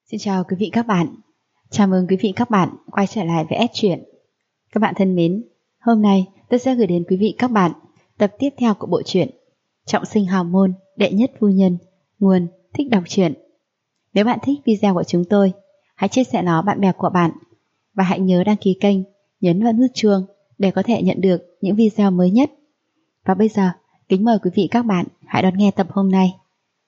Xin chào quý vị các bạn. Chào mừng quý vị các bạn quay trở lại với S Truyện. Các bạn thân mến, hôm nay tôi sẽ gửi đến quý vị các bạn tập tiếp theo của bộ truyện Trọng sinh hào môn, đệ nhất phu nhân, nguồn Thích đọc truyện. Nếu bạn thích video của chúng tôi, hãy chia sẻ nó bạn bè của bạn và hãy nhớ đăng ký kênh, nhấn vào nút chuông để có thể nhận được những video mới nhất. Và bây giờ, kính mời quý vị các bạn hãy đón nghe tập hôm nay.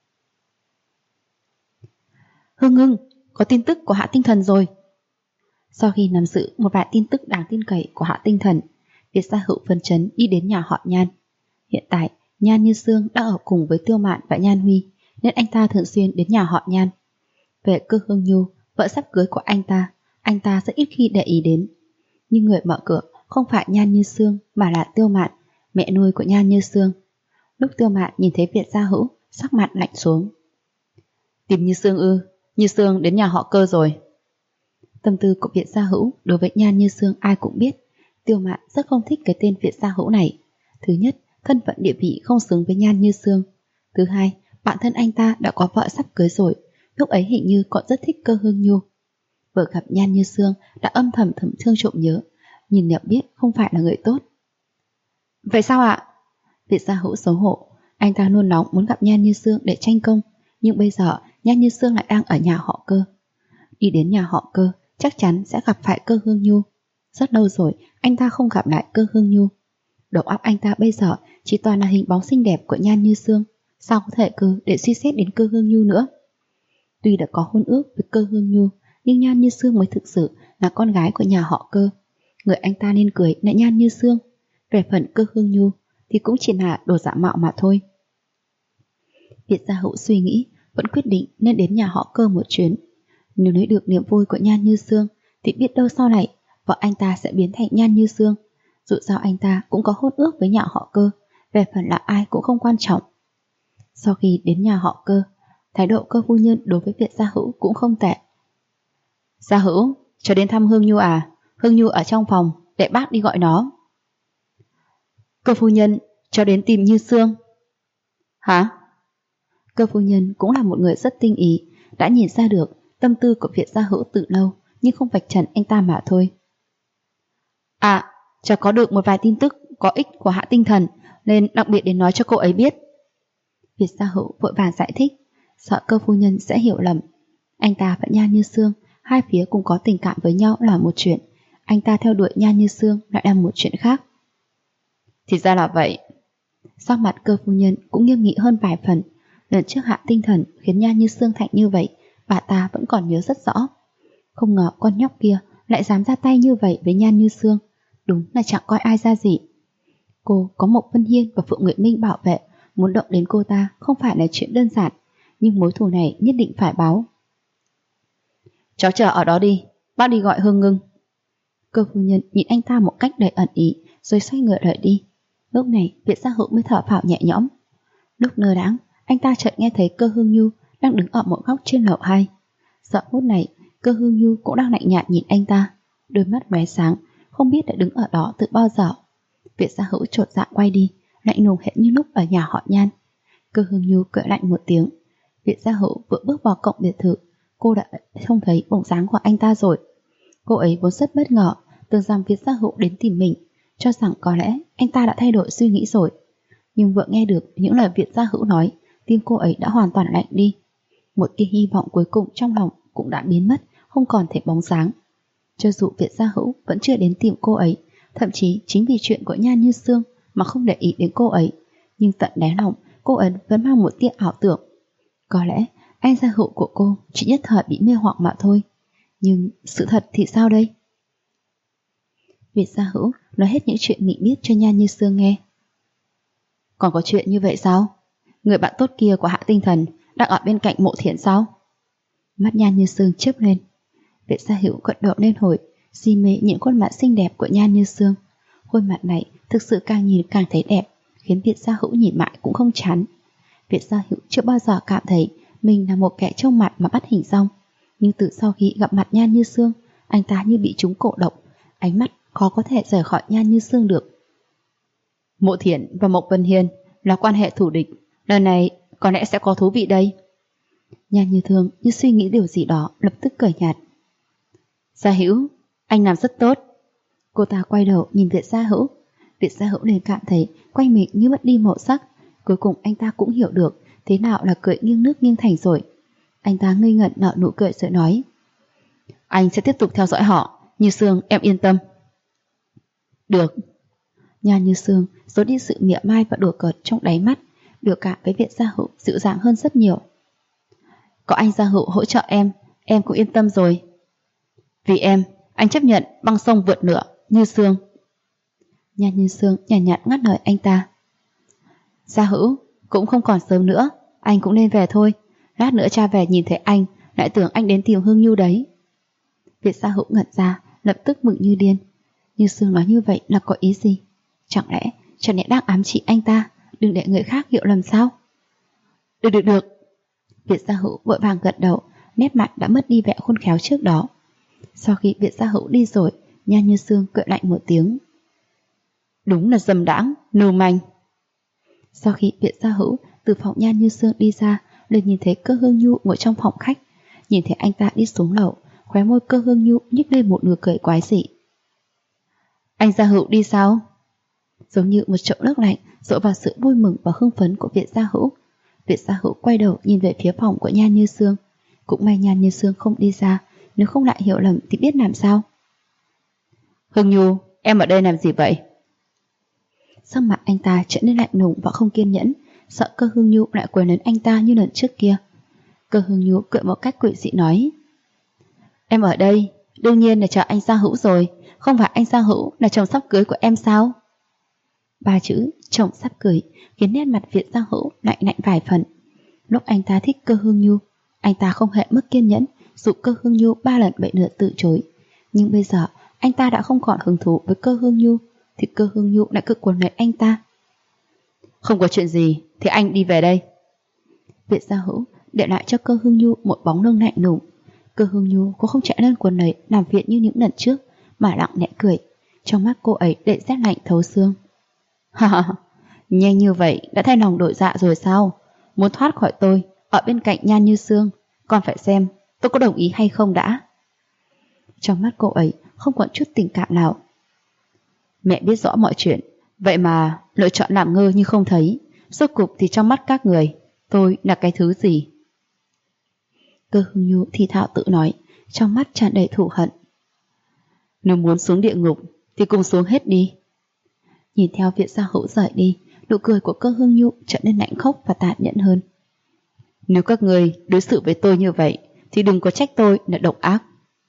Hưng, có tin tức của Hạ Tinh Thần rồi. Sau khi nắm giữ một vài tin tức đáng tin cậy của Hạ Tinh Thần, Việt Gia Hữu phấn chấn đi đến nhà họ Nhan. Hiện tại, Nhan Như Sương đang ở cùng với Tiêu Mạn và Nhan Huy, nên anh ta thường xuyên đến nhà họ Nhan. Về Cơ Hương Nhu, vợ sắp cưới của anh ta rất ít khi để ý đến. Nhưng người mở cửa không phải Nhan Như Sương mà là Tiêu Mạn, mẹ nuôi của Nhan Như Sương. Lúc Tiêu Mạn nhìn thấy Việt Gia Hữu, sắc mặt lạnh xuống. Tìm Như Sương ư? Như Sương đến nhà họ Cơ rồi. Tâm tư của Việt Gia Hữu đối với Nhan Như Sương ai cũng biết. Tiêu Mạn rất không thích cái tên Việt Gia Hữu này. Thứ nhất, thân phận địa vị không xứng với Nhan Như Sương. Thứ hai, bản thân anh ta đã có vợ sắp cưới rồi, lúc ấy hình như còn rất thích Cơ Hương Nhu. Vừa gặp Nhan Như Sương đã âm thầm thương trộm nhớ, nhìn nẻo biết không phải là người tốt. Vậy sao ạ? Việt Gia Hữu xấu hổ, anh ta nôn nóng muốn gặp Nhan Như Sương để tranh công, nhưng bây giờ Nhan Như Sương lại đang ở nhà họ Cơ. Đi đến nhà họ Cơ chắc chắn sẽ gặp phải Cơ Hương Nhu. Rất lâu rồi anh ta không gặp lại Cơ Hương Nhu. Đầu óc anh ta bây giờ chỉ toàn là hình bóng xinh đẹp của Nhan Như Sương, sao có thể cơ để suy xét đến Cơ Hương Nhu nữa. Tuy đã có hôn ước với Cơ Hương Nhu, nhưng Nhan Như Sương mới thực sự là con gái của nhà họ Cơ. Người anh ta nên cười là Nhan Như Sương. Về phần Cơ Hương Nhu thì cũng chỉ là đồ giả mạo mà thôi. Việt Gia Hữu suy nghĩ, vẫn quyết định nên đến nhà họ Cơ một chuyến. Nếu lấy được niềm vui của Nhan Như Sương thì biết đâu sau này vợ anh ta sẽ biến thành Nhan Như Sương. Dù sao anh ta cũng có hôn ước với nhà họ Cơ, về phần là ai cũng không quan trọng. Sau khi đến nhà họ Cơ, thái độ Cơ phu nhân đối với Việt Gia Hữu cũng không tệ. Gia Hữu, cho đến thăm Hương Nhu à? Hương Nhu ở trong phòng, để bác đi gọi nó. Cơ phu nhân, cho đến tìm Như Sương. Hả? Cơ phu nhân cũng là một người rất tinh ý, đã nhìn ra được tâm tư của Việt Gia Hữu từ lâu, nhưng không vạch trần anh ta mà thôi. À, cháu có được một vài tin tức có ích của Hạ Tinh Thần, nên đặc biệt đến nói cho cô ấy biết. Việt Gia Hữu vội vàng giải thích, sợ Cơ phu nhân sẽ hiểu lầm. Anh ta và Nhan Như Sương, hai phía cùng có tình cảm với nhau là một chuyện, anh ta theo đuổi Nhan Như Sương lại là một chuyện khác. Thì ra là vậy. Sắc mặt Cơ phu nhân cũng nghiêm nghị hơn vài phần. Lần trước Hạ Tinh Thần khiến Nhan Như Sương thành như vậy, bà ta vẫn còn nhớ rất rõ. Không ngờ con nhóc kia lại dám ra tay như vậy với Nhan Như Sương, đúng là chẳng coi ai ra gì. Cô có Mộc Vân Hiên và Phượng Nguyệt Minh bảo vệ, muốn động đến cô ta không phải là chuyện đơn giản, nhưng mối thù này nhất định phải báo. Cháu chờ ở đó đi, bác đi gọi Hương Ngưng. Cơ phu nhân nhìn anh ta một cách đầy ẩn ý, rồi xoay người rời đi. Lúc này Việt Gia Hữu mới thở phào nhẹ nhõm. Lúc lơ đãng, anh ta chợt nghe thấy Cơ Hương Nhu đang đứng ở một góc trên lầu 2. Giờ phút này, Cơ Hương Nhu cũng đang lạnh nhạt nhìn anh ta, đôi mắt lóe sáng, không biết đã đứng ở đó từ bao giờ. Việt Gia Hữu chột dạ quay đi, lạnh lùng hệt như lúc ở nhà họ Nhan. Cơ Hương Nhu cười lạnh một tiếng. Việt Gia Hữu vừa bước vào cổng biệt thự, cô đã không thấy bóng dáng của anh ta rồi. Cô ấy vốn rất bất ngờ, tưởng rằng Việt Gia Hữu đến tìm mình, cho rằng có lẽ anh ta đã thay đổi suy nghĩ rồi. Nhưng vừa nghe được những lời Việt Gia Hữu nói, tim cô ấy đã hoàn toàn lạnh đi. Một tia hy vọng cuối cùng trong lòng cũng đã biến mất, không còn thể bóng dáng. Cho dù Việt Gia Hữu vẫn chưa đến tìm cô ấy, thậm chí chính vì chuyện của Nhan Như Sương mà không để ý đến cô ấy, nhưng tận đáy lòng cô ấy vẫn mang một tia ảo tưởng. Có lẽ anh Gia Hữu của cô chỉ nhất thời bị mê hoặc mà thôi. Nhưng sự thật thì sao đây? Việt Gia Hữu nói hết những chuyện mình biết cho Nhan Như Sương nghe. Còn có chuyện như vậy sao? Người bạn tốt kia của Hạ Tinh Thần đang ở bên cạnh Mộ Thiển sao? Mắt Nhan Như Sương chớp lên. Việt Gia Hữu gật đầu lên hồi, si mê những khuôn mặt xinh đẹp của Nhan Như Sương. Khuôn mặt này thực sự càng nhìn càng thấy đẹp, khiến Việt Gia Hữu nhìn mãi cũng không chán. Việt Gia Hữu chưa bao giờ cảm thấy mình là một kẻ trông mặt mà bắt hình dong, nhưng từ sau khi gặp mặt Nhan Như Sương, anh ta như bị trúng cổ độc, ánh mắt khó có thể rời khỏi Nhan Như Sương được. Mộ Thiển và Mộc Vân Hiên là quan hệ thù địch, lần này có lẽ sẽ có thú vị đây. Nhan Như Thương như suy nghĩ điều gì đó, lập tức cười nhạt. Gia Hữu, anh làm rất tốt. Cô ta quay đầu nhìn Việt Gia Hữu. Việt Gia Hữu liền cảm thấy quanh mình như mất đi màu sắc. Cuối cùng anh ta cũng hiểu được thế nào là cười nghiêng nước nghiêng thành rồi. Anh ta ngây ngẩn nở nụ cười rồi nói: Anh sẽ tiếp tục theo dõi họ, Như Sương, em yên tâm. Được. Nhan Như Sương giấu đi sự mỉa mai và đùa cợt trong đáy mắt, biểu cảm với Việt Gia Hữu dịu dàng hơn rất nhiều. Có anh Gia Hữu hỗ trợ em cũng yên tâm rồi. Vì em, anh chấp nhận băng sông vượt lửa, Như Sương. Nhan Như Sương nhàn nhạt ngắt lời anh ta. Gia Hữu, cũng không còn sớm nữa, anh cũng nên về thôi. Lát nữa cha về nhìn thấy anh lại tưởng anh đến tìm Hương Nhu đấy. Việt Gia Hữu ngẩn ra, lập tức mừng như điên. Như Sương nói như vậy là có ý gì? Chẳng lẽ đang ám chỉ anh ta đừng để người khác hiểu lầm sao? Được. Việt Gia Hữu vội vàng gật đầu, nét mặt đã mất đi vẻ khôn khéo trước đó. Sau khi Việt Gia Hữu đi rồi, Nhan Như Sương cười lạnh một tiếng. Đúng là dâm đãng, lưu manh. Sau khi Việt Gia Hữu từ phòng Nhan Như Sương đi ra, liền nhìn thấy Cơ Hương Nhu ngồi trong phòng khách. Nhìn thấy anh ta đi xuống lầu, khóe môi Cơ Hương Nhu nhếch lên một nụ cười quái dị. Anh Gia Hữu đi sao? Giống như một chậu nước lạnh dội vào sự vui mừng và hưng phấn của Việt Gia Hữu. Việt Gia Hữu quay đầu nhìn về phía phòng của Nhan Như Sương. Cũng may Nhan Như Sương không đi ra, nếu không lại hiểu lầm thì biết làm sao. Hương Nhu, em ở đây làm gì vậy? Sắc mặt anh ta trở nên lạnh lùng và không kiên nhẫn, sợ Cơ Hương Nhu lại quấy đến anh ta như lần trước kia. Cơ Hương Nhu cười một cách quỷ dị nói: Em ở đây đương nhiên là chờ anh Gia Hữu rồi, không phải anh Gia Hữu là chồng sắp cưới của em sao? Ba chữ chồng sắp cưới khiến nét mặt Việt Gia Hữu lạnh vài phần. Lúc anh ta thích Cơ Hương Nhu, anh ta không hề mất kiên nhẫn, dụ Cơ Hương Nhu 3 lần 7 lượt từ chối. Nhưng bây giờ anh ta đã không còn hứng thú với Cơ Hương Nhu, thì Cơ Hương Nhu lại cứ cuốn lấy anh ta. Không có chuyện gì thì anh đi về đây. Việt Gia Hữu để lại cho Cơ Hương Nhu một bóng lưng lạnh lùng. Cơ Hương Nhu cũng không chạy lên cuốn lấy làm viện như những lần trước, mà lặng lẽ cười. Trong mắt cô ấy đầy rét lạnh thấu xương. Nhanh như vậy đã thay lòng đổi dạ rồi sao? Muốn thoát khỏi tôi ở bên cạnh Nhan Như Sương, còn phải xem tôi có đồng ý hay không đã. Trong mắt cô ấy không còn chút tình cảm nào. Mẹ biết rõ mọi chuyện, vậy mà lựa chọn làm ngơ như không thấy. Rốt cục thì trong mắt các người, tôi là cái thứ gì? Cơ Hương Nhu thì thạo tự nói, trong mắt tràn đầy thù hận. Nếu muốn xuống địa ngục thì cùng xuống hết đi. Nhìn theo Việt Gia Hữu rời đi, nụ cười của Cơ Hương Nhu trở nên lạnh khốc và tàn nhẫn hơn. Nếu các người đối xử với tôi như vậy thì đừng có trách tôi là độc ác.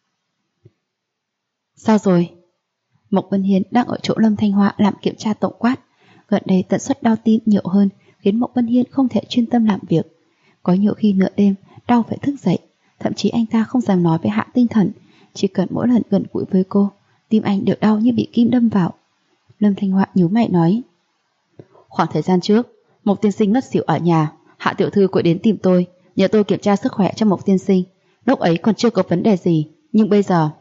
Sao rồi? Mộc Vân Hiên đang ở chỗ Lâm Thanh Hoa làm kiểm tra tổng quát. Gần đây tần suất đau tim nhiều hơn, khiến Mộc Vân Hiên không thể chuyên tâm làm việc. Có nhiều khi nửa đêm đau phải thức dậy, thậm chí anh ta không dám nói với Hạ Tinh Thần. Chỉ cần mỗi lần gần gũi với cô, tim anh đều đau như bị kim đâm vào. Lâm Thanh Hoa nhíu mày nói: Khoảng thời gian trước, Mộc tiên sinh ngất xỉu ở nhà, Hạ tiểu thư gọi đến tìm tôi, nhờ tôi kiểm tra sức khỏe cho Mộc tiên sinh. Lúc ấy còn chưa có vấn đề gì, nhưng bây giờ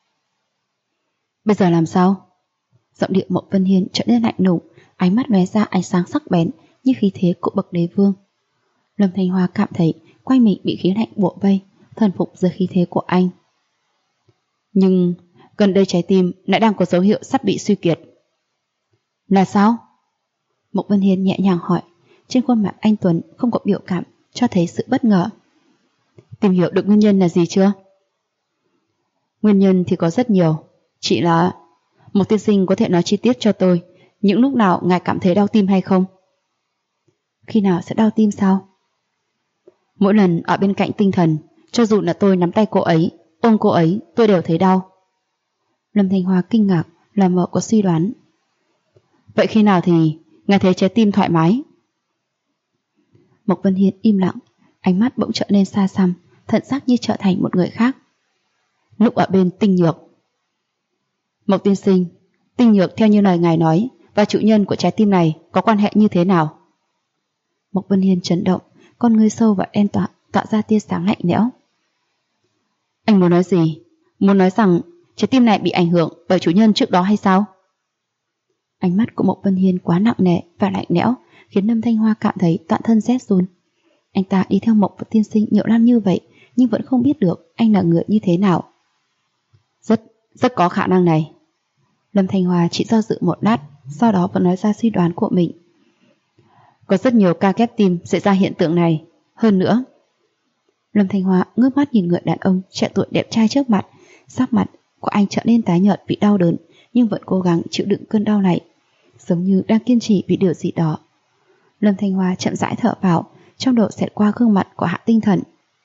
làm sao? Giọng điệu Mộc Vân Hiên trở nên lạnh lùng, ánh mắt lóe ra ánh sáng sắc bén như khí thế của bậc đế vương. Lâm Thanh Hoa cảm thấy quanh mình bị khí lạnh bủa vây, thần phục dưới khí thế của anh. Nhưng gần đây trái tim lại đang có dấu hiệu sắp bị suy kiệt. Là sao? Mộc Vân Hiên nhẹ nhàng hỏi, trên khuôn mặt anh tuấn không có biểu cảm, cho thấy sự bất ngờ. Tìm hiểu được nguyên nhân là gì chưa? Nguyên nhân thì có rất nhiều, chỉ là Mộc tiên sinh có thể nói chi tiết cho tôi những lúc nào ngài cảm thấy đau tim hay không? Khi nào sẽ đau tim sao? Mỗi lần ở bên cạnh Tinh Thần, cho dù là tôi nắm tay cô ấy, ôm cô ấy, tôi đều thấy đau. Lâm Thanh Hoa kinh ngạc, là mợ có suy đoán. Vậy khi nào thì ngài thấy trái tim thoải mái? Mộc Vân Hiên im lặng, ánh mắt bỗng trở nên xa xăm, thận xác như trở thành một người khác. Lúc ở bên Tinh Nhược. Mộc tiên sinh, Tinh Nhược theo như lời ngài nói và chủ nhân của trái tim này có quan hệ như thế nào? Mộc Vân Hiên chấn động, con ngươi sâu và đen tỏa ra tia sáng lạnh lẽo. Anh muốn nói gì? Muốn nói rằng trái tim này bị ảnh hưởng bởi chủ nhân trước đó hay sao? Ánh mắt của Mộc Vân Hiên quá nặng nề và lạnh lẽo, khiến Lâm Thanh Hoa cảm thấy toàn thân rét run. Anh ta đi theo Mộc tiên sinh nhiều năm như vậy, nhưng vẫn không biết được anh là người như thế nào. Rất có khả năng này. Lâm Thanh Hoa chỉ do dự một lát, sau đó vẫn nói ra suy đoán của mình. Có rất nhiều ca ghép tim xảy ra hiện tượng này. Hơn nữa, Lâm Thanh Hoa ngước mắt nhìn người đàn ông trẻ tuổi đẹp trai trước mặt. Sắc mặt của anh trở nên tái nhợt vì đau đớn, nhưng vẫn cố gắng chịu đựng cơn đau này, giống như đang kiên trì vì điều gì đó. Lâm Thanh Hoa chậm rãi thở vào, trong đầu xẹt qua gương mặt của Hạ Tinh Thần.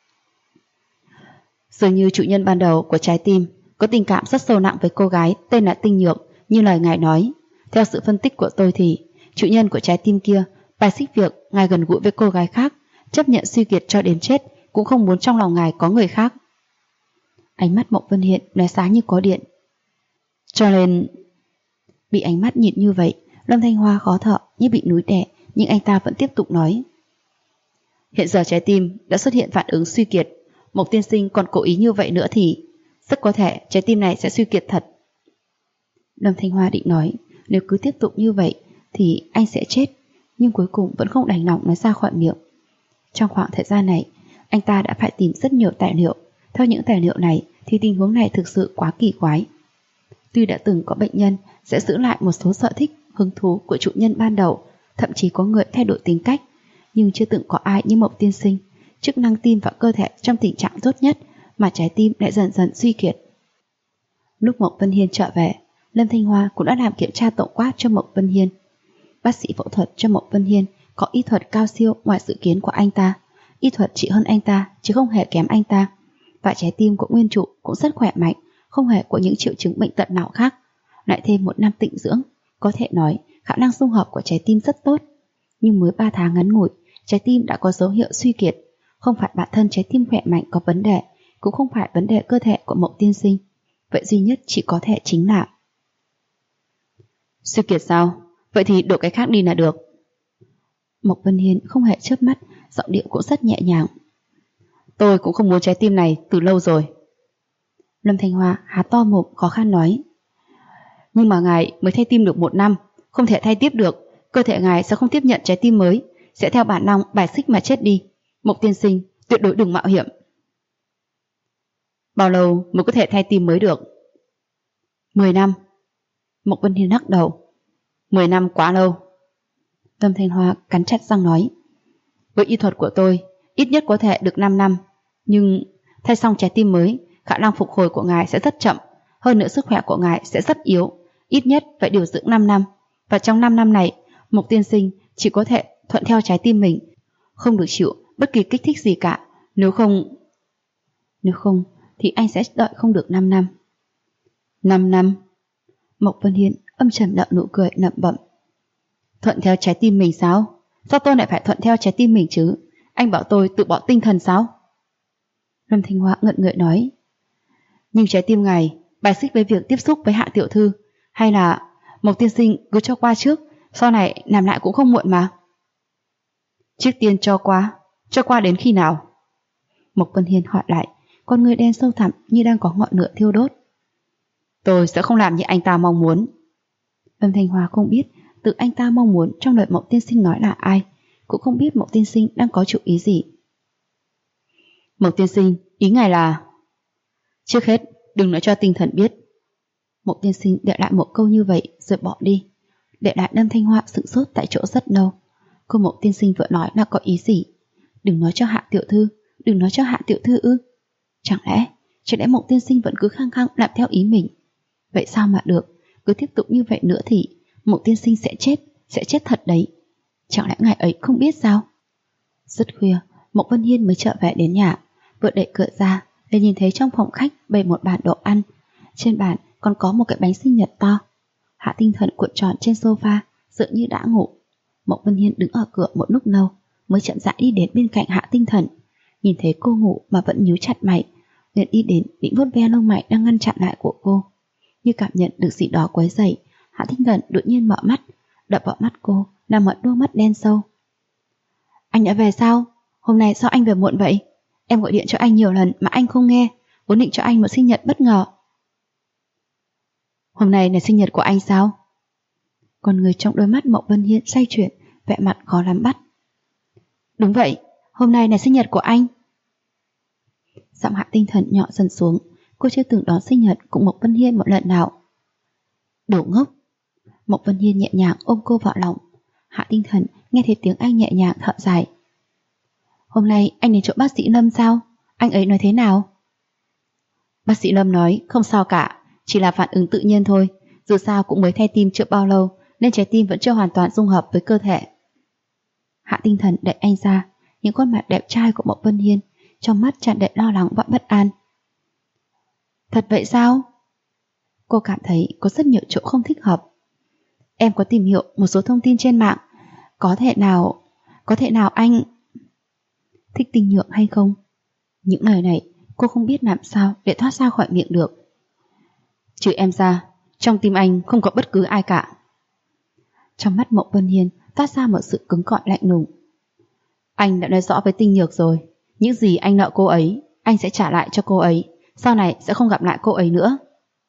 Dường như chủ nhân ban đầu của trái tim có tình cảm rất sâu nặng với cô gái tên là Tinh Nhược, như lời ngài nói. Theo sự phân tích của tôi thì chủ nhân của trái tim kia bài xích việc ngài gần gũi với cô gái khác, chấp nhận suy kiệt cho đến chết, cũng không muốn trong lòng ngài có người khác. Ánh mắt Mộc Vân Hiên lóe sáng như có điện. Cho nên, bị ánh mắt nhìn như vậy, Lâm Thanh Hoa khó thở như bị núi đè, nhưng anh ta vẫn tiếp tục nói. Hiện giờ trái tim đã xuất hiện phản ứng suy kiệt, Mộc tiên sinh còn cố ý như vậy nữa thì rất có thể trái tim này sẽ suy kiệt thật. Lâm Thanh Hoa định nói, nếu cứ tiếp tục như vậy thì anh sẽ chết, nhưng cuối cùng vẫn không đành lòng nói ra khỏi miệng. Trong khoảng thời gian này, anh ta đã phải tìm rất nhiều tài liệu. Theo những tài liệu này thì tình huống này thực sự quá kỳ quái. Tuy đã từng có bệnh nhân sẽ giữ lại một số sở thích, hứng thú của chủ nhân ban đầu, thậm chí có người thay đổi tính cách, nhưng chưa từng có ai như Mộc tiên sinh, chức năng tim và cơ thể trong tình trạng tốt nhất mà trái tim lại dần dần suy kiệt. Lúc Mộc Vân Hiên trở về, Lâm Thanh Hoa cũng đã làm kiểm tra tổng quát cho Mộc Vân Hiên. Bác sĩ phẫu thuật cho Mộc Vân Hiên có y thuật cao siêu ngoài dự kiến của anh ta. Y thuật chỉ hơn anh ta chứ không hề kém anh ta. Và trái tim của nguyên trụ cũng rất khỏe mạnh, không hề có những triệu chứng bệnh tật nào khác. Lại thêm một năm tịnh dưỡng, có thể nói khả năng dung hợp của trái tim rất tốt. Nhưng mới 3 tháng ngắn ngủi, trái tim đã có dấu hiệu suy kiệt. Không phải bản thân trái tim khỏe mạnh có vấn đề, cũng không phải vấn đề cơ thể của Mộc tiên sinh. Vậy duy nhất chỉ có thể chính là suy kiệt sao? Vậy thì đổi cái khác đi là được. Mộc Vân Hiên không hề chớp mắt, giọng điệu cũng rất nhẹ nhàng. Tôi cũng không muốn trái tim này từ lâu rồi. Lâm Thanh Hoa há to mồm khó khăn nói. Nhưng mà ngài mới thay tim được 1 năm, không thể thay tiếp được. Cơ thể ngài sẽ không tiếp nhận trái tim mới, sẽ theo bản năng bài xích mà chết đi. Mộc tiên sinh, tuyệt đối đừng mạo hiểm. Bao lâu mới có thể thay tim mới được? 10 năm. Mộc Vân Hiên lắc đầu. 10 năm quá lâu. Lâm Thanh Hoa cắn chặt răng nói. Với y thuật của tôi, ít nhất có thể được 5 năm. Nhưng thay xong trái tim mới, khả năng phục hồi của ngài sẽ rất chậm. Hơn nữa sức khỏe của ngài sẽ rất yếu. Ít nhất phải điều dưỡng 5 năm. Và trong 5 năm này, Mộc tiên sinh chỉ có thể thuận theo trái tim mình, không được chịu bất kỳ kích thích gì cả. Nếu không thì anh sẽ đợi không được 5 năm. 5 năm? Mộc Vân Hiên âm trầm nở nụ cười nậm bậm. Thuận theo trái tim mình sao? Sao tôi lại phải thuận theo trái tim mình chứ? Anh bảo tôi tự bỏ tinh thần sao? Lâm Thanh Hoa ngận ngợi nói. Nhưng trái tim ngài bài xích với việc tiếp xúc với Hạ tiểu thư, hay là Mộc tiên sinh cứ cho qua trước, sau này làm lại cũng không muộn mà. Trước tiên cho qua đến khi nào? Mộc Vân Hiên hỏi lại, con người đen sâu thẳm như đang có ngọn lửa thiêu đốt. Tôi sẽ không làm như anh ta mong muốn. Lâm Thanh Hoa không biết tự anh ta mong muốn trong lời Mộc tiên sinh nói là ai, cũng không biết Mộc tiên sinh đang có chủ ý gì. Mộc tiên sinh, ý ngài là... Trước hết, đừng nói cho tinh thần biết. Mộc tiên sinh để lại một câu như vậy rồi bỏ đi, để lại Lâm Thanh Hoa sửng sốt tại chỗ rất lâu. Cô Mộc tiên sinh vừa nói là có ý gì? Đừng nói cho Hạ tiểu thư, đừng nói cho Hạ tiểu thư ư? Chẳng lẽ Mộc tiên sinh vẫn cứ khăng khăng làm theo ý mình? Vậy sao mà được? Cứ tiếp tục như vậy nữa thì Mộc tiên sinh sẽ chết thật đấy. Chẳng lẽ ngài ấy không biết sao? Rất khuya, Mộc Vân Hiên mới trở về đến nhà. Vừa đẩy cửa ra để nhìn thấy trong phòng khách bày một bàn đồ ăn. Trên bàn còn có một cái bánh sinh nhật to. Hạ Tinh Thần cuộn tròn trên sofa, dường như đã ngủ. Mộc Vân Hiên đứng ở cửa một lúc lâu mới chậm rãi đi đến bên cạnh Hạ Tinh Thần. Nhìn thấy cô ngủ mà vẫn nhíu chặt mày, liền đi đến định vuốt ve lông mày đang ngăn chặn lại của cô. Như cảm nhận được gì đó quấy rầy, Hạ Tinh Thần đột nhiên mở mắt, đập vào mắt cô là một đôi mắt đen sâu. Anh đã về sao? Hôm nay sao anh về muộn vậy? Em gọi điện cho anh nhiều lần mà anh không nghe, vốn định cho anh một sinh nhật bất ngờ. Hôm nay là sinh nhật của anh sao? Con người trong đôi mắt Mộc Vân Hiên xoay chuyển, vẻ mặt khó lắm bắt. Đúng vậy, Hôm nay là sinh nhật của anh. Giọng Hạ Tinh Thần nhỏ dần xuống. Cô chưa từng đón sinh nhật cùng Mộc Vân Hiên một lần nào. Đồ ngốc. Mộc Vân Hiên nhẹ nhàng ôm cô vào lòng. Hạ Tinh Thần nghe thấy tiếng anh nhẹ nhàng thở dài. Hôm nay anh đến chỗ bác sĩ Lâm sao? Anh ấy nói thế nào? Bác sĩ Lâm nói không sao cả, chỉ là phản ứng tự nhiên thôi. Dù sao cũng mới thay tim chưa bao lâu, nên trái tim vẫn chưa hoàn toàn dung hợp với cơ thể. Hạ Tinh Thần đẩy anh ra, những khuôn mặt đẹp trai của Mộc Vân Hiên, trong mắt tràn đầy lo lắng và bất an. Thật vậy sao? Cô cảm thấy có rất nhiều chỗ không thích hợp. Em có tìm hiểu một số thông tin trên mạng. Có thể nào anh thích tinh nhượng hay không? Những lời này cô không biết làm sao để thoát ra khỏi miệng được. Trừ em ra, trong tim anh không có bất cứ ai cả. Trong mắt Mộc Vân Hiên toát ra một sự cứng cỏi lạnh lùng. Anh đã nói rõ với Tinh Nhược rồi, những gì anh nợ cô ấy, anh sẽ trả lại cho cô ấy. Sau này sẽ không gặp lại cô ấy nữa.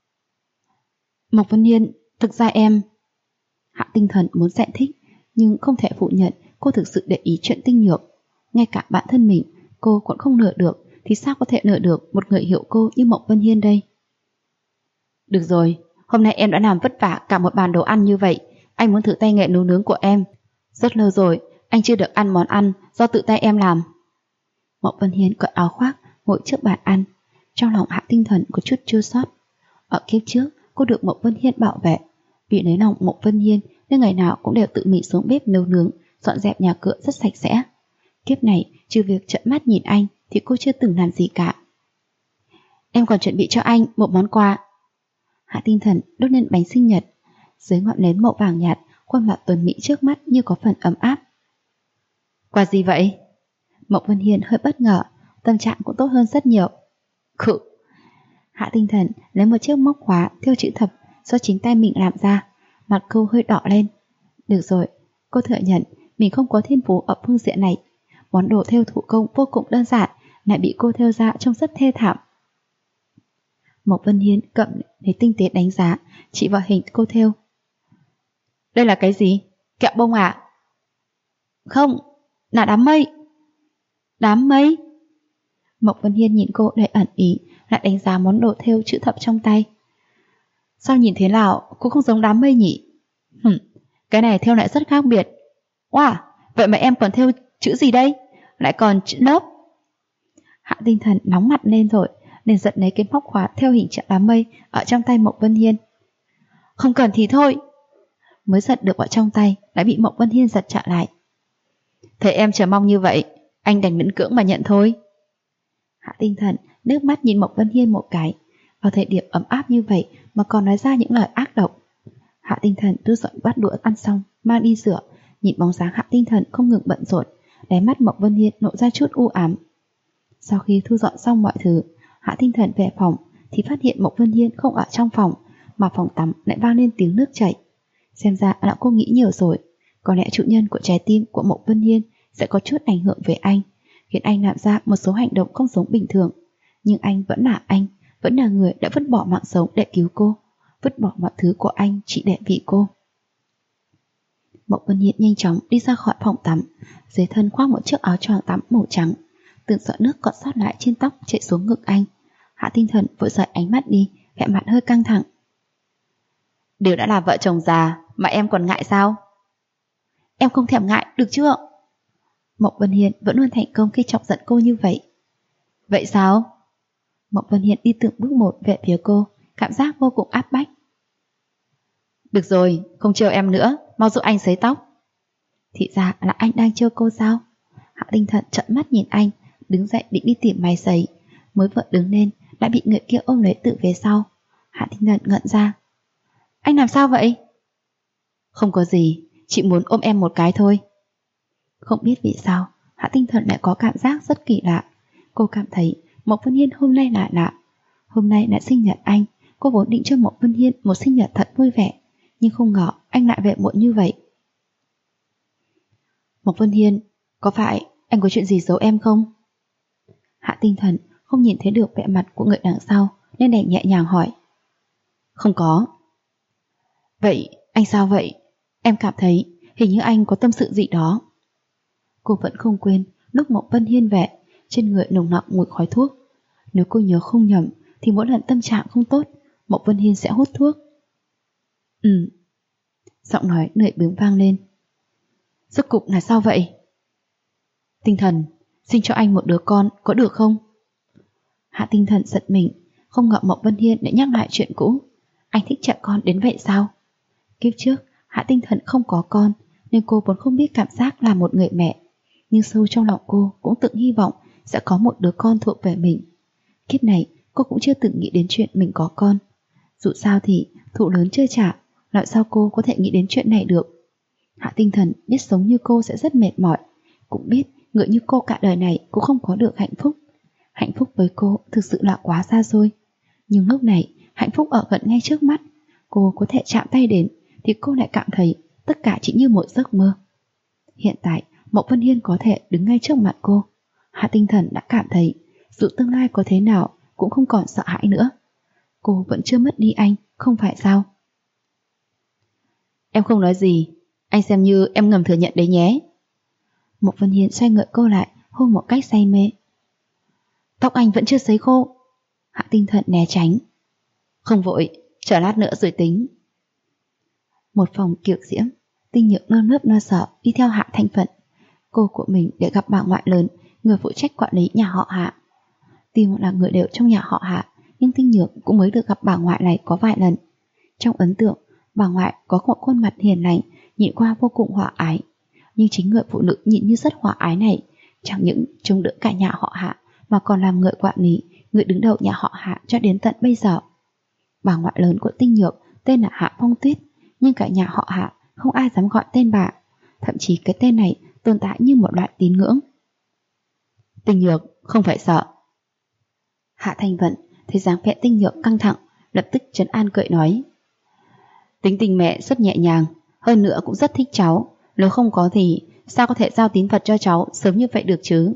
Mộc Vân Hiên, thực ra em... Hạ Tinh Thần muốn giải thích, nhưng không thể phủ nhận cô thực sự để ý chuyện Tinh Nhược. Ngay cả bản thân mình cô cũng không nợ được, thì sao có thể nợ được một người hiểu cô như Mộc Vân Hiên đây? Được rồi, hôm nay em đã làm vất vả cả một bàn đồ ăn như vậy. Anh muốn thử tay nghệ nấu nướng của em. Rất lâu rồi anh chưa được ăn món ăn do tự tay em làm. Mộc Vân Hiên cởi áo khoác ngồi trước bàn ăn. Trong lòng Hạ Tinh Thần có chút chua xót. Ở kiếp trước cô được Mộc Vân Hiên bảo vệ. Vì lấy lòng Mộc Vân Hiên nên ngày nào cũng đều tự mình xuống bếp nấu nướng, dọn dẹp nhà cửa rất sạch sẽ. Kiếp này trừ việc trợn mắt nhìn anh thì cô chưa từng làm gì cả. Em còn chuẩn bị cho anh một món quà. Hạ Tinh Thần đốt lên bánh sinh nhật. Dưới ngọn nến màu vàng nhạt, khuôn mặt tuấn mỹ trước mắt như có phần ấm áp. Quà gì vậy? Mộc Vân Hiên hơi bất ngờ, tâm trạng cũng tốt hơn rất nhiều. Khự. Hạ Tinh Thần lấy một chiếc móc khóa thêu chữ thập do chính tay mình làm ra. Mặt cô hơi đỏ lên. Được rồi, cô thừa nhận mình không có thiên phú ở phương diện này. Món đồ thêu thủ công vô cùng đơn giản lại bị cô thêu ra trông rất thê thảm. Mộc Vân Hiên cầm lấy tinh tế đánh giá, chỉ vào hình cô thêu. Đây là cái gì? Kẹo bông à? Không, là đám mây. Đám mây? Mộc Vân Hiên nhìn cô đầy ẩn ý, lại đánh giá món đồ thêu chữ thập trong tay. Sao nhìn thế nào cũng không giống đám mây nhỉ? Cái này thêu lại rất khác biệt. Wow, vậy mà em còn thêu chữ gì đây? Lại còn chữ lớp. Hạ Tinh Thần nóng mặt lên rồi, nên giật lấy cái móc khóa theo hình trạng đám mây ở trong tay Mộc Vân Hiên. Không cần thì thôi. Mới giật được ở trong tay đã bị Mộc Vân Hiên giật trả lại. Thấy em chờ mong như vậy, anh đành miễn cưỡng mà nhận thôi. Hạ Tinh Thần nước mắt nhìn Mộc Vân Hiên một cái. Vào thời điểm ấm áp như vậy mà còn nói ra những lời ác độc. Hạ Tinh Thần thu dọn bát đũa ăn xong, mang đi rửa. Nhìn bóng dáng Hạ Tinh Thần không ngừng bận rộn, đáy mắt Mộc Vân Hiên lộ ra chút u ám. Sau khi thu dọn xong mọi thứ, Hạ Tinh Thần về phòng thì phát hiện Mộc Vân Hiên không ở trong phòng, mà phòng tắm lại vang lên tiếng nước chảy. Xem ra là cô nghĩ nhiều rồi. Có lẽ chủ nhân của trái tim của Mộc Vân Hiên sẽ có chút ảnh hưởng về anh, khiến anh làm ra một số hành động không giống bình thường. Nhưng anh, vẫn là người đã vứt bỏ mạng sống để cứu cô, vứt bỏ mọi thứ của anh chỉ để vì cô. Mộc Vân Hiên nhanh chóng đi ra khỏi phòng tắm, dưới thân khoác một chiếc áo choàng tắm màu trắng. Từng giọt nước còn sót lại trên tóc chảy xuống ngực anh. Hạ Tinh Thần vội rời ánh mắt đi, vẻ mặt hơi căng thẳng. Đều đã là vợ chồng già mà em còn ngại sao? Em không thèm ngại, được chưa? Mộc Vân Hiên vẫn luôn thành công khi chọc giận cô như vậy. Vậy sao? Mộc Vân Hiên đi từng bước một về phía cô, cảm giác vô cùng áp bách. Được rồi, không trêu em nữa, mau giúp anh sấy tóc. Thì ra là anh đang trêu cô sao? Hạ Tinh Thần trợn mắt nhìn anh, đứng dậy định đi tìm máy sấy. Mới vừa đứng lên đã bị người kia ôm lấy từ phía sau. Hạ Tinh Thần ngẩn ra. Anh làm sao vậy? Không có gì, chị muốn ôm em một cái thôi. Không biết vì sao Hạ Tinh Thần lại có cảm giác rất kỳ lạ. Cô cảm thấy Mộc Vân Hiên hôm nay lạ lạ. Hôm nay là sinh nhật anh. Cô vốn định cho Mộc Vân Hiên một sinh nhật thật vui vẻ, nhưng không ngờ anh lại về muộn như vậy. Mộc Vân Hiên, có phải anh có chuyện gì giấu em không? Hạ Tinh Thần không nhìn thấy được vẻ mặt của người đằng sau nên đành nhẹ nhàng hỏi. Không có. Vậy anh sao vậy? Em cảm thấy hình như anh có tâm sự gì đó. Cô vẫn không quên lúc Mộng Vân Hiên về, trên người nồng nặc mùi khói thuốc. Nếu cô nhớ không nhầm thì mỗi lần tâm trạng không tốt, Mộng Vân Hiên sẽ hút thuốc. Giọng nói lười biếng vang lên. Rốt cục là sao vậy? Tinh Thần, sinh cho anh một đứa con có được không? Hạ Tinh Thần giật mình, không ngờ Mộng Vân Hiên lại nhắc lại chuyện cũ. Anh thích trẻ con đến vậy sao? Kiếp trước Hạ Tinh Thần không có con, nên cô vốn không biết cảm giác là một người mẹ. Nhưng sâu trong lòng cô cũng tự hy vọng sẽ có một đứa con thuộc về mình. Kiếp này cô cũng chưa từng nghĩ đến chuyện mình có con. Dù sao thì thụ lớn chưa trả, làm sao cô có thể nghĩ đến chuyện này được. Hạ Tinh Thần biết sống như cô sẽ rất mệt mỏi, cũng biết người như cô cả đời này cũng không có được hạnh phúc. Hạnh phúc với cô thực sự là quá xa xôi. Nhưng lúc này hạnh phúc ở gần ngay trước mắt, cô có thể chạm tay đến thì cô lại cảm thấy tất cả chỉ như một giấc mơ. Hiện tại Mộng Vân Hiên có thể đứng ngay trước mặt cô. Hạ Tinh Thần đã cảm thấy dù tương lai có thế nào cũng không còn sợ hãi nữa. Cô vẫn chưa mất đi anh, không phải sao? Em không nói gì, anh xem như em ngầm thừa nhận đấy nhé. Mộng Vân Hiên xoay ngợi cô lại, hôn một cách say mê. Tóc anh vẫn chưa sấy khô. Hạ Tinh Thần né tránh. Không vội, chờ lát nữa rồi tính. Một phòng kiều diễm, Tinh Nhược nơm nớp lo sợ đi theo Hạ Thanh Vận, cô của mình, để gặp bà ngoại lớn, người phụ trách quản lý nhà họ Hạ. Tuy là người đều trong nhà họ Hạ, nhưng Tinh Nhược cũng mới được gặp bà ngoại này có vài lần. Trong ấn tượng, bà ngoại có một khuôn mặt hiền lành, nhìn qua vô cùng hòa ái. Nhưng chính người phụ nữ nhìn như rất hòa ái này, chẳng những chống đỡ cả nhà họ Hạ, mà còn làm người quản lý, người đứng đầu nhà họ Hạ cho đến tận bây giờ. Bà ngoại lớn của Tinh Nhược tên là Hạ Phong Tuyết, nhưng cả nhà họ Hạ không ai dám gọi tên bà. Thậm chí cái tên này tồn tại như một loại tín ngưỡng. Tinh Nhược, không phải sợ. Hạ Thanh Vận thấy dáng vẻ Tinh Nhược căng thẳng, lập tức trấn an cười nói. Tính tình mẹ rất nhẹ nhàng, hơn nữa cũng rất thích cháu. Nếu không có thì sao có thể giao tín vật cho cháu sớm như vậy được chứ?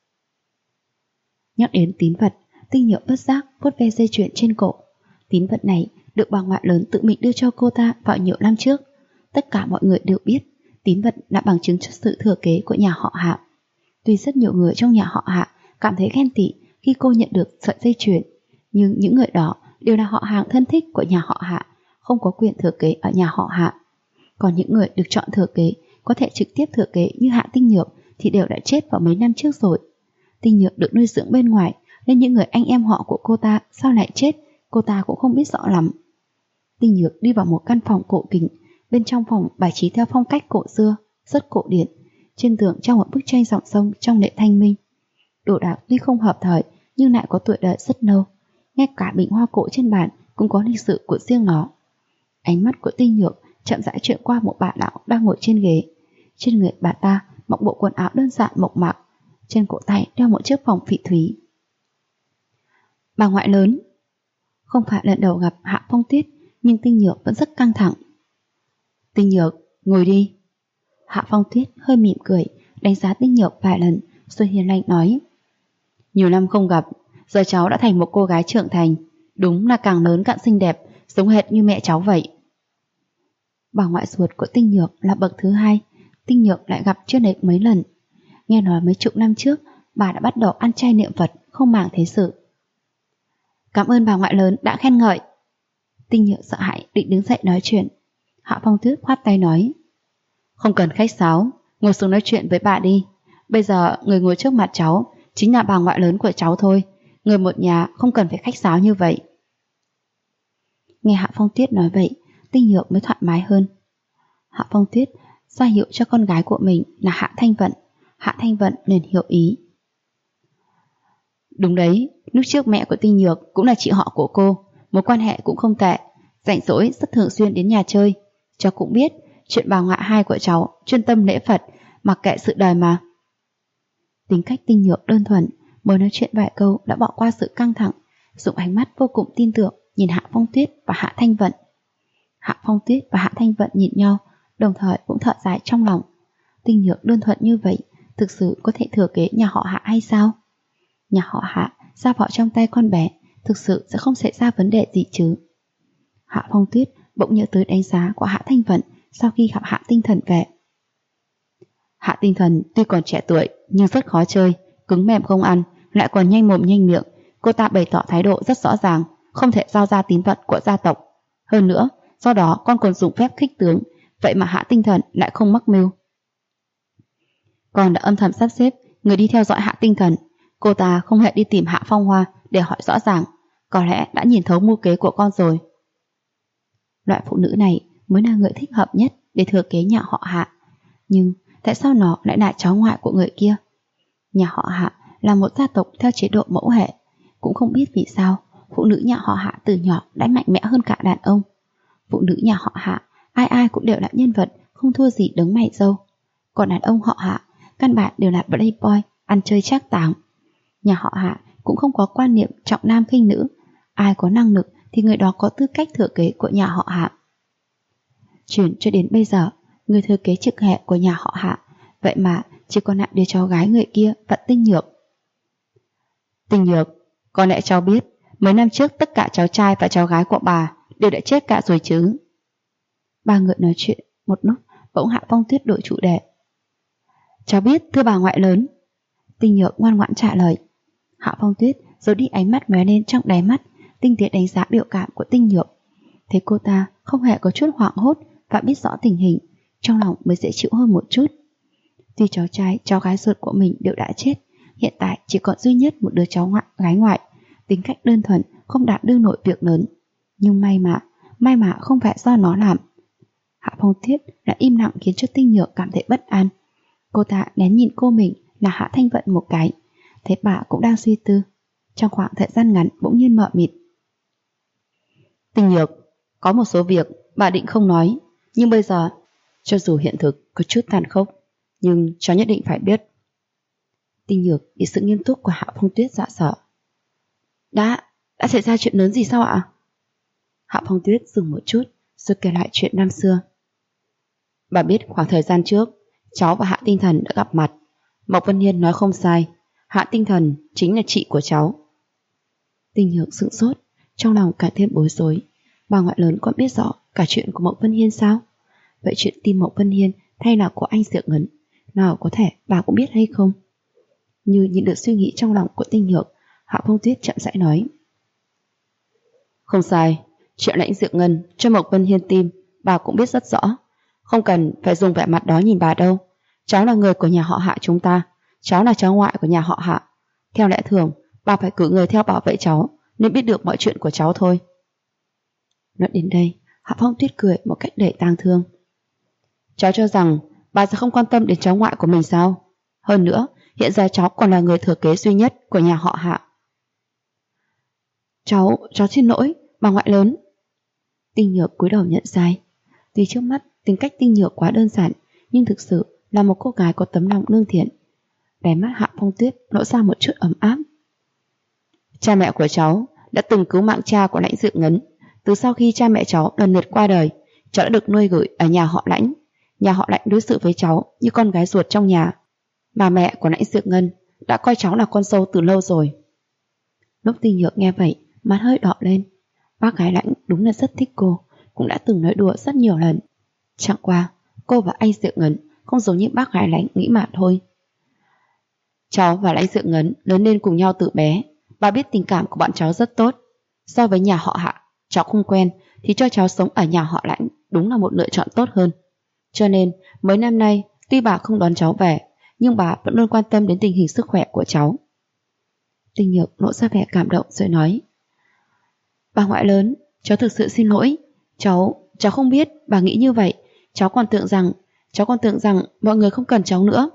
Nhắc đến tín vật, Tinh Nhược bất giác vuốt ve dây chuyền trên cổ. Tín vật này được bà ngoại lớn tự mình đưa cho cô ta vào nhiều năm trước. Tất cả mọi người đều biết tín vật là bằng chứng cho sự thừa kế của nhà họ Hạ. Tuy rất nhiều người trong nhà họ Hạ cảm thấy ghen tị khi cô nhận được sợi dây chuyền, nhưng những người đó đều là họ hàng thân thích của nhà họ Hạ, không có quyền thừa kế ở nhà họ Hạ. Còn những người được chọn thừa kế, có thể trực tiếp thừa kế như Hạ Tinh Nhược thì đều đã chết vào mấy năm trước rồi. Tinh Nhược được nuôi dưỡng bên ngoài, nên những người anh em họ của cô ta sao lại chết, cô ta cũng không biết rõ lắm. Tinh Nhược đi vào một căn phòng cổ kính. Bên trong phòng bài trí theo phong cách cổ xưa, rất cổ điển. Trên tường treo một bức tranh dòng sông trong lệ thanh minh. Đồ đạc tuy không hợp thời nhưng lại có tuổi đời rất lâu. Ngay cả bình hoa cổ trên bàn cũng có lịch sử của riêng nó. Ánh mắt của Tinh Nhược chậm rãi chuyển qua một bà lão đang ngồi trên ghế. Trên người bà ta mặc bộ quần áo đơn giản mộc mạc, trên cổ tay đeo một chiếc vòng phỉ thúy. Bà ngoại lớn. Không phải lần đầu gặp Hạ Phong Tuyết, nhưng Tinh Nhược vẫn rất căng thẳng. Tinh Nhược, ngồi đi. Hạ Phong Tuyết hơi mỉm cười, đánh giá Tinh Nhược vài lần, rồi hiền lành nói. Nhiều năm không gặp, giờ cháu đã thành một cô gái trưởng thành, đúng là càng lớn càng xinh đẹp, giống hệt như mẹ cháu vậy. Bà ngoại ruột của Tinh Nhược là bậc thứ hai, Tinh Nhược lại gặp chưa đầy mấy lần. Nghe nói mấy chục năm trước, bà đã bắt đầu ăn chay niệm Phật, không màng thế sự. Cảm ơn bà ngoại lớn đã khen ngợi. Tinh Nhược sợ hãi định đứng dậy nói chuyện. Hạ Phong Tuyết khoát tay nói. Không cần khách sáo, ngồi xuống nói chuyện với bà đi. Bây giờ người ngồi trước mặt cháu chính là bà ngoại lớn của cháu thôi. Người một nhà không cần phải khách sáo như vậy. Nghe Hạ Phong Tuyết nói vậy, Tinh Nhược mới thoải mái hơn. Hạ Phong Tuyết ra hiệu cho con gái của mình là Hạ Thanh Vận. Hạ Thanh Vận liền hiểu ý. Đúng đấy, lúc trước mẹ của Tinh Nhược cũng là chị họ của cô, mối quan hệ cũng không tệ, rảnh rỗi rất thường xuyên đến nhà chơi. Cháu cũng biết chuyện bà ngoại hai của cháu chuyên tâm lễ Phật, mặc kệ sự đời mà. Tính cách Tinh Nhược đơn thuần, mới nói chuyện vài câu đã bỏ qua sự căng thẳng, dùng ánh mắt vô cùng tin tưởng nhìn Hạ Phong Tuyết và Hạ Thanh Vận. Hạ Phong Tuyết và Hạ Thanh Vận nhìn nhau, đồng thời cũng thở dài trong lòng. Tinh Nhược đơn thuần như vậy, thực sự có thể thừa kế nhà họ Hạ hay sao? Nhà họ Hạ giao vào trong tay con bé, thực sự sẽ không xảy ra vấn đề gì chứ? Hạ Phong Tuyết bỗng nhớ tới đánh giá của Hạ Thanh Vận sau khi gặp Hạ Tinh Thần về. Hạ Tinh Thần tuy còn trẻ tuổi nhưng rất khó chơi, cứng mềm không ăn, lại còn nhanh mồm nhanh miệng. Cô ta bày tỏ thái độ rất rõ ràng, không thể giao ra tín vật của gia tộc. Hơn nữa, do đó con còn dùng phép khích tướng, vậy mà Hạ Tinh Thần lại không mắc mưu. Con đã âm thầm sắp xếp người đi theo dõi Hạ Tinh Thần. Cô ta không hề đi tìm Hạ Phong Hoa để hỏi rõ ràng, có lẽ đã nhìn thấu mưu kế của con rồi. Loại phụ nữ này mới là người thích hợp nhất để thừa kế nhà họ Hạ. Nhưng tại sao nó lại là cháu ngoại của người kia? Nhà họ Hạ là một gia tộc theo chế độ mẫu hệ. Cũng không biết vì sao phụ nữ nhà họ Hạ từ nhỏ đã mạnh mẽ hơn cả đàn ông. Phụ nữ nhà họ Hạ ai ai cũng đều là nhân vật không thua gì đấng mày râu. Còn đàn ông họ Hạ căn bản đều là playboy, ăn chơi trác táng. Nhà họ Hạ cũng không có quan niệm trọng nam khinh nữ. Ai có năng lực thì người đó có tư cách thừa kế của nhà họ Hạ. Chuyển cho đến bây giờ, người thừa kế trực hệ của nhà họ Hạ, vậy mà chỉ còn lại đứa cháu gái người kia Vận Tinh Nhược. Tinh Nhược, có lẽ cháu biết, mấy năm trước tất cả cháu trai và cháu gái của bà đều đã chết cả rồi chứ. Ba người nói chuyện một lúc, bỗng Hạ Phong Tuyết đổi chủ đề. Cháu biết, thưa bà ngoại lớn. Tinh Nhược ngoan ngoãn trả lời. Hạ Phong Tuyết rồi đi ánh mắt lóe lên trong đáy mắt, tinh tế đánh giá biểu cảm của Tinh Nhược. Thấy cô ta không hề có chút hoảng hốt và biết rõ tình hình, trong lòng mới dễ chịu hơn một chút. Tuy cháu trai, cháu gái ruột của mình đều đã chết, hiện tại chỉ còn duy nhất một đứa cháu gái ngoại, tính cách đơn thuần, không đảm đương nổi việc lớn. Nhưng may mà không phải do nó làm. Hạ Phong Tuyết đã im lặng khiến cho Tinh Nhược cảm thấy bất an. Cô ta lén nhìn cô mình là Hạ Thanh Vận một cái, thấy bà cũng đang suy tư. Trong khoảng thời gian ngắn bỗng nhiên mờ mịt. Tinh Nhược, có một số việc bà định không nói, nhưng bây giờ, cho dù hiện thực có chút tàn khốc, nhưng cháu nhất định phải biết. Tinh Nhược bị sự nghiêm túc của Hạ Phong Tuyết dọa sợ. Đã xảy ra chuyện lớn gì sao ạ? Hạ Phong Tuyết dừng một chút rồi kể lại chuyện năm xưa. Bà biết khoảng thời gian trước cháu và Hạ Tinh Thần đã gặp mặt. Mộc Vân Hiên nói không sai, Hạ Tinh Thần chính là chị của cháu. Tinh Nhược sững sốt, trong lòng càng thêm bối rối. Bà ngoại lớn còn biết rõ cả chuyện của Mộc Vân Hiên sao? Vậy chuyện tìm Mộc Vân Hiên hay là của anh Diệu Ngấn, nào có thể bà cũng biết hay không? Như nhìn được suy nghĩ trong lòng của Tinh Nhược, Hạ Phong Tuyết chậm rãi nói. Không sai, chuyện lãnh Diệu Ngân cho Mộc Vân Hiên tìm bà cũng biết rất rõ. Không cần phải dùng vẻ mặt đó nhìn bà đâu. Cháu là người của nhà họ Hạ chúng ta, cháu là cháu ngoại của nhà họ Hạ. Theo lẽ thường, bà phải cử người theo bảo vệ cháu, nên biết được mọi chuyện của cháu thôi. Nói đến đây, Hạ Phong Tuyết cười một cách đầy tang thương. Cháu cho rằng bà sẽ không quan tâm đến cháu ngoại của mình sao? Hơn nữa, hiện giờ cháu còn là người thừa kế duy nhất của nhà họ Hạ. Cháu xin lỗi, bà ngoại lớn. Tinh Nhược cúi đầu nhận sai. Tuy trước mắt tính cách Tinh Nhược quá đơn giản, nhưng thực sự là một cô gái có tấm lòng lương thiện. Đáy mắt Hạ Phong Tuyết lộ ra một chút ấm áp. Cha mẹ của cháu đã từng cứu mạng cha của Lãnh Dự Ngấn. Từ sau khi cha mẹ cháu lần lượt qua đời, cháu đã được nuôi gửi ở nhà họ Lãnh. Nhà họ Lãnh đối xử với cháu như con gái ruột trong nhà. Bà mẹ của Lãnh Dự Ngân đã coi cháu là con dâu từ lâu rồi. Lúc Tinh Nhược nghe vậy, mắt hơi đỏ lên. Bác gái Lãnh đúng là rất thích cô, cũng đã từng nói đùa rất nhiều lần. Chẳng qua, cô và anh Dự Ngấn không giống như bác gái Lãnh nghĩ mà thôi. Cháu và Lãnh Dự Ngấn lớn lên cùng nhau từ bé. Bà biết tình cảm của bọn cháu rất tốt. So với nhà họ Hạ, cháu không quen, thì cho cháu sống ở nhà họ Lãnh đúng là một lựa chọn tốt hơn. Cho nên, mấy năm nay, tuy bà không đón cháu về, nhưng bà vẫn luôn quan tâm đến tình hình sức khỏe của cháu. Tinh Nhược lộ ra vẻ cảm động rồi nói. Bà ngoại lớn, cháu thực sự xin lỗi. Cháu không biết bà nghĩ như vậy. Cháu còn tưởng rằng mọi người không cần cháu nữa.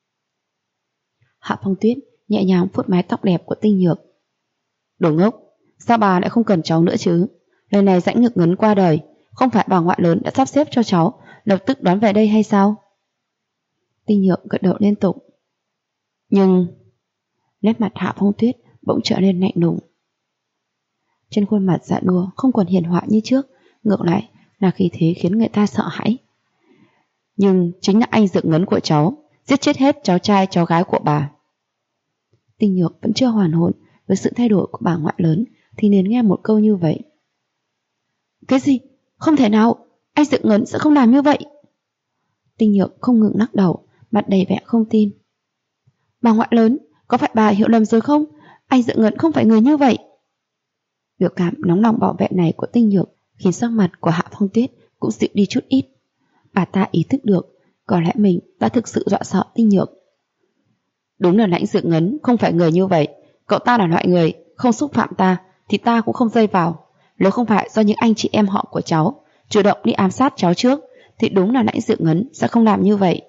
Hạ Phong Tuyết nhẹ nhàng vuốt mái tóc đẹp của Tinh Nhược. Đồ ngốc, sao bà lại không cần cháu nữa chứ? Lần này Dãnh Ngực Ngấn qua đời, không phải bà ngoại lớn đã sắp xếp cho cháu lập tức đón về đây hay sao? Tinh Nhược gật đầu liên tục. Nhưng nét mặt Hạ Phong Tuyết bỗng trở nên lạnh lùng. Trên khuôn mặt dạ đua không còn hiền hòa như trước, ngược lại là khí thế khiến người ta sợ hãi. Nhưng chính là anh Dượng Ngấn của cháu giết chết hết cháu trai cháu gái của bà. Tinh Nhược vẫn chưa hoàn hồn với sự thay đổi của bà ngoại lớn, thì nên nghe một câu như vậy. Cái gì? Không thể nào, anh Dượng Ngấn sẽ không làm như vậy. Tinh Nhược không ngừng lắc đầu, mặt đầy vẻ không tin. Bà ngoại lớn, có phải bà hiểu lầm rồi không? Anh Dự Ngấn không phải người như vậy. Biểu cảm nóng lòng bảo vệ này của Tinh Nhược khiến sắc mặt của Hạ Phong Tuyết cũng dịu đi chút ít. Bà ta ý thức được có lẽ mình đã thực sự dọa sợ Tinh Nhược. Đúng là Lãnh Dự Ngấn không phải người như vậy. Cậu ta là loại người không xúc phạm ta thì ta cũng không dây vào. Nếu không phải do những anh chị em họ của cháu chủ động đi ám sát cháu trước thì đúng là Lãnh Dự Ngấn sẽ không làm như vậy.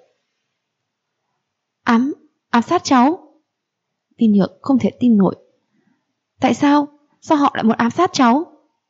Ám sát cháu? Tinh Nhược không thể tin nổi. Tại sao? Sao họ lại muốn ám sát cháu?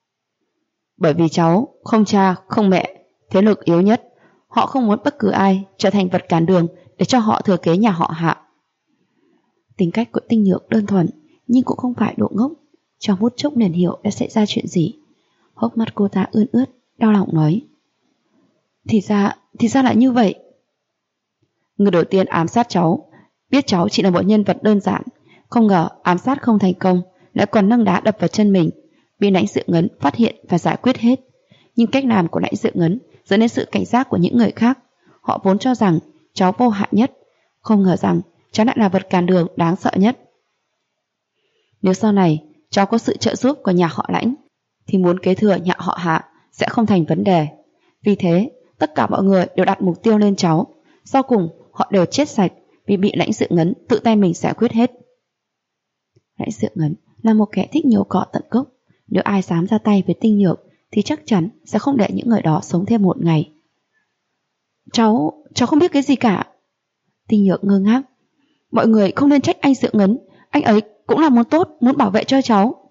Bởi vì cháu không cha không mẹ, thế lực yếu nhất. Họ không muốn bất cứ ai trở thành vật cản đường để cho họ thừa kế nhà họ Hạ. Tính cách của Tinh Nhược đơn thuần nhưng cũng không phải độ ngốc. Trong phút chốc liền hiểu đã xảy ra chuyện gì. Hốc mắt cô ta ươn ướt, đau lòng nói. Thì ra lại như vậy. Người đầu tiên ám sát cháu biết cháu chỉ là một nhân vật đơn giản, không ngờ ám sát không thành công, lại còn nâng đá đập vào chân mình, bị Lãnh Dự Ngấn phát hiện và giải quyết hết. Nhưng cách làm của Lãnh Dự Ngấn dẫn đến sự cảnh giác của những người khác. Họ vốn cho rằng cháu vô hại nhất, không ngờ rằng cháu lại là vật cản đường đáng sợ nhất. Nếu sau này cháu có sự trợ giúp của nhà họ Lãnh thì muốn kế thừa nhà họ Hạ sẽ không thành vấn đề. Vì thế tất cả mọi người đều đặt mục tiêu lên cháu. Sau cùng họ đều chết sạch vì bị Lãnh Dự Ngấn tự tay mình giải quyết hết. Lãnh Dự Ngấn là một kẻ thích nhiều cỏ tận gốc. Nếu ai dám ra tay với Tinh Nhược thì chắc chắn sẽ không để những người đó sống thêm một ngày. Cháu không biết cái gì cả. Tinh Nhược ngơ ngác. Mọi người không nên trách anh Dự Ngấn, anh ấy cũng là muốn tốt, muốn bảo vệ cho cháu.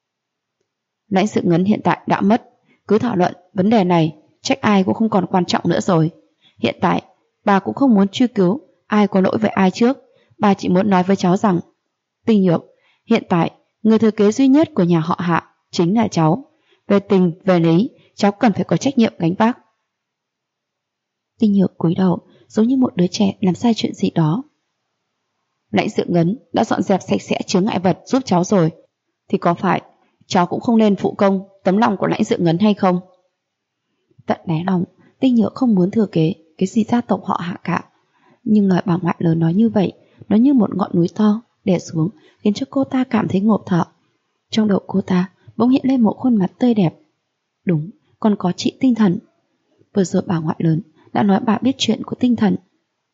Lãnh Dự Ngấn hiện tại đã mất, cứ thảo luận vấn đề này trách ai cũng không còn quan trọng nữa rồi. Hiện tại bà cũng không muốn truy cứu ai có lỗi với ai trước. Bà chỉ muốn nói với cháu rằng Tinh Nhược, hiện tại người thừa kế duy nhất của nhà họ Hạ chính là cháu. Về tình, về lý, cháu cần phải có trách nhiệm gánh vác. Tinh Nhược cúi đầu giống như một đứa trẻ làm sai chuyện gì đó. Lãnh Dự Ngấn đã dọn dẹp sạch sẽ chướng ngại vật giúp cháu rồi, thì có phải cháu cũng không nên phụ công tấm lòng của Lãnh Dự Ngấn hay không? Tận đáy lòng Tinh Nhược không muốn thừa kế cái gì gia tộc họ Hạ cả. Nhưng lời bà ngoại lớn nói như vậy, nó như một ngọn núi to đè xuống, khiến cho cô ta cảm thấy ngộp thở. Trong đầu cô ta bỗng hiện lên một khuôn mặt tươi đẹp. Đúng, còn có chị Tinh Thần. Vừa rồi bà ngoại lớn đã nói bà biết chuyện của Tinh Thần.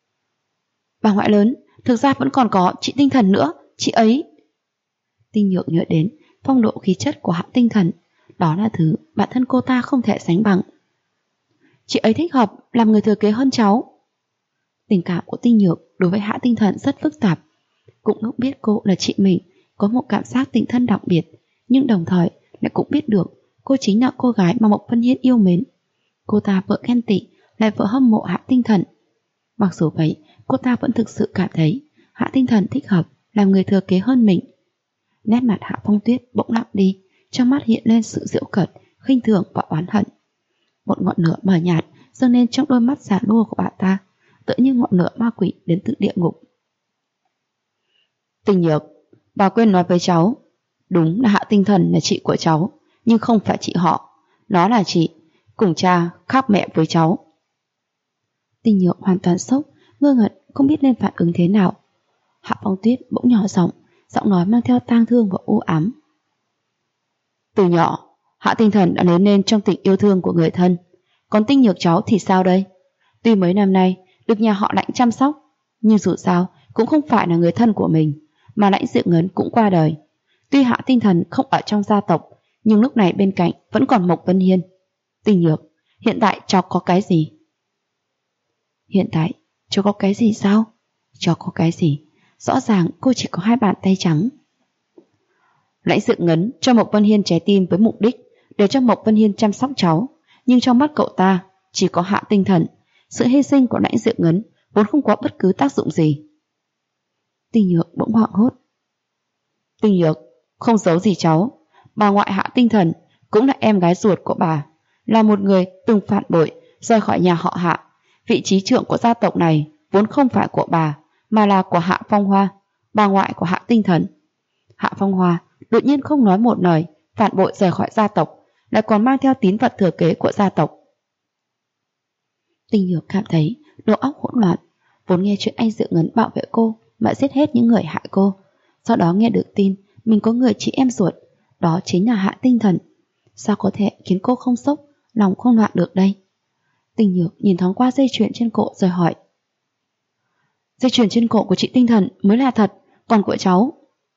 Bà ngoại lớn, thực ra vẫn còn có chị Tinh Thần nữa, chị ấy. Tinh Nhược nhớ đến phong độ khí chất của Hạ Tinh Thần. Đó là thứ bản thân cô ta không thể sánh bằng. Chị ấy thích hợp làm người thừa kế hơn cháu. Tình cảm của Tinh Nhược đối với Hạ Tinh Thần rất phức tạp. Cũng lúc biết cô là chị mình có một cảm giác tình thân đặc biệt, nhưng đồng thời lại cũng biết được cô chính là cô gái mà Mộc Vân Hiên yêu mến. Cô ta vợ ghen tị, lại vợ hâm mộ Hạ Tinh Thần. Mặc dù vậy, cô ta vẫn thực sự cảm thấy Hạ Tinh Thần thích hợp làm người thừa kế hơn mình. Nét mặt Hạ Phong Tuyết bỗng lặng đi, trong mắt hiện lên sự giễu cợt, khinh thường và oán hận. Một ngọn lửa mờ nhạt dâng lên trong đôi mắt già nua của bà ta, tựa như ngọn lửa ma quỷ đến từ địa ngục. Tinh Nhược, bà quên nói với cháu, đúng là Hạ Tinh Thần là chị của cháu, nhưng không phải chị họ. Nó là chị, cùng cha khác mẹ với cháu. Tinh Nhược hoàn toàn sốc, ngơ ngẩn không biết nên phản ứng thế nào. Hạ Phong Tuyết bỗng nhỏ giọng, giọng nói mang theo tang thương và u ám. Từ nhỏ, Hạ Tinh Thần đã lớn lên trong tình yêu thương của người thân. Còn Tinh Nhược cháu thì sao đây? Tuy mấy năm nay được nhà họ Lãnh chăm sóc, nhưng dù sao cũng không phải là người thân của mình, mà Lãnh Dự Ngấn cũng qua đời. Tuy Hạ Tinh Thần không ở trong gia tộc, nhưng lúc này bên cạnh vẫn còn Mộc Vân Hiên. Tinh Nhược, hiện tại cháu có cái gì? Hiện tại cháu có cái gì sao? Cháu có cái gì? Rõ ràng cô chỉ có hai bàn tay trắng. Lãnh Dự Ngấn cho Mộc Vân Hiên trái tim với mục đích để cho Mộc Vân Hiên chăm sóc cháu, nhưng trong mắt cậu ta chỉ có Hạ Tinh Thần. Sự hy sinh của Lãnh Dự Ngấn vốn không có bất cứ tác dụng gì. Tinh Nhược bỗng hoảng hốt. Tinh Nhược, không giấu gì cháu, bà ngoại Hạ Tinh Thần cũng là em gái ruột của bà, là một người từng phản bội rời khỏi nhà họ Hạ. Vị trí trưởng của gia tộc này vốn không phải của bà, mà là của Hạ Phong Hoa, bà ngoại của Hạ Tinh Thần. Hạ Phong Hoa đột nhiên không nói một lời, phản bội rời khỏi gia tộc, lại còn mang theo tín vật thừa kế của gia tộc. Tinh Nhược cảm thấy đầu óc hỗn loạn. Vốn nghe chuyện anh Dự Ngấn bảo vệ cô mà giết hết những người hại cô. Sau đó nghe được tin mình có người chị em ruột, đó chính là Hạ Tinh Thần. Sao có thể khiến cô không sốc, lòng không loạn được đây? Tinh Nhược nhìn thoáng qua dây chuyền trên cổ rồi hỏi. Dây chuyền trên cổ của chị Tinh Thần mới là thật, còn của cháu?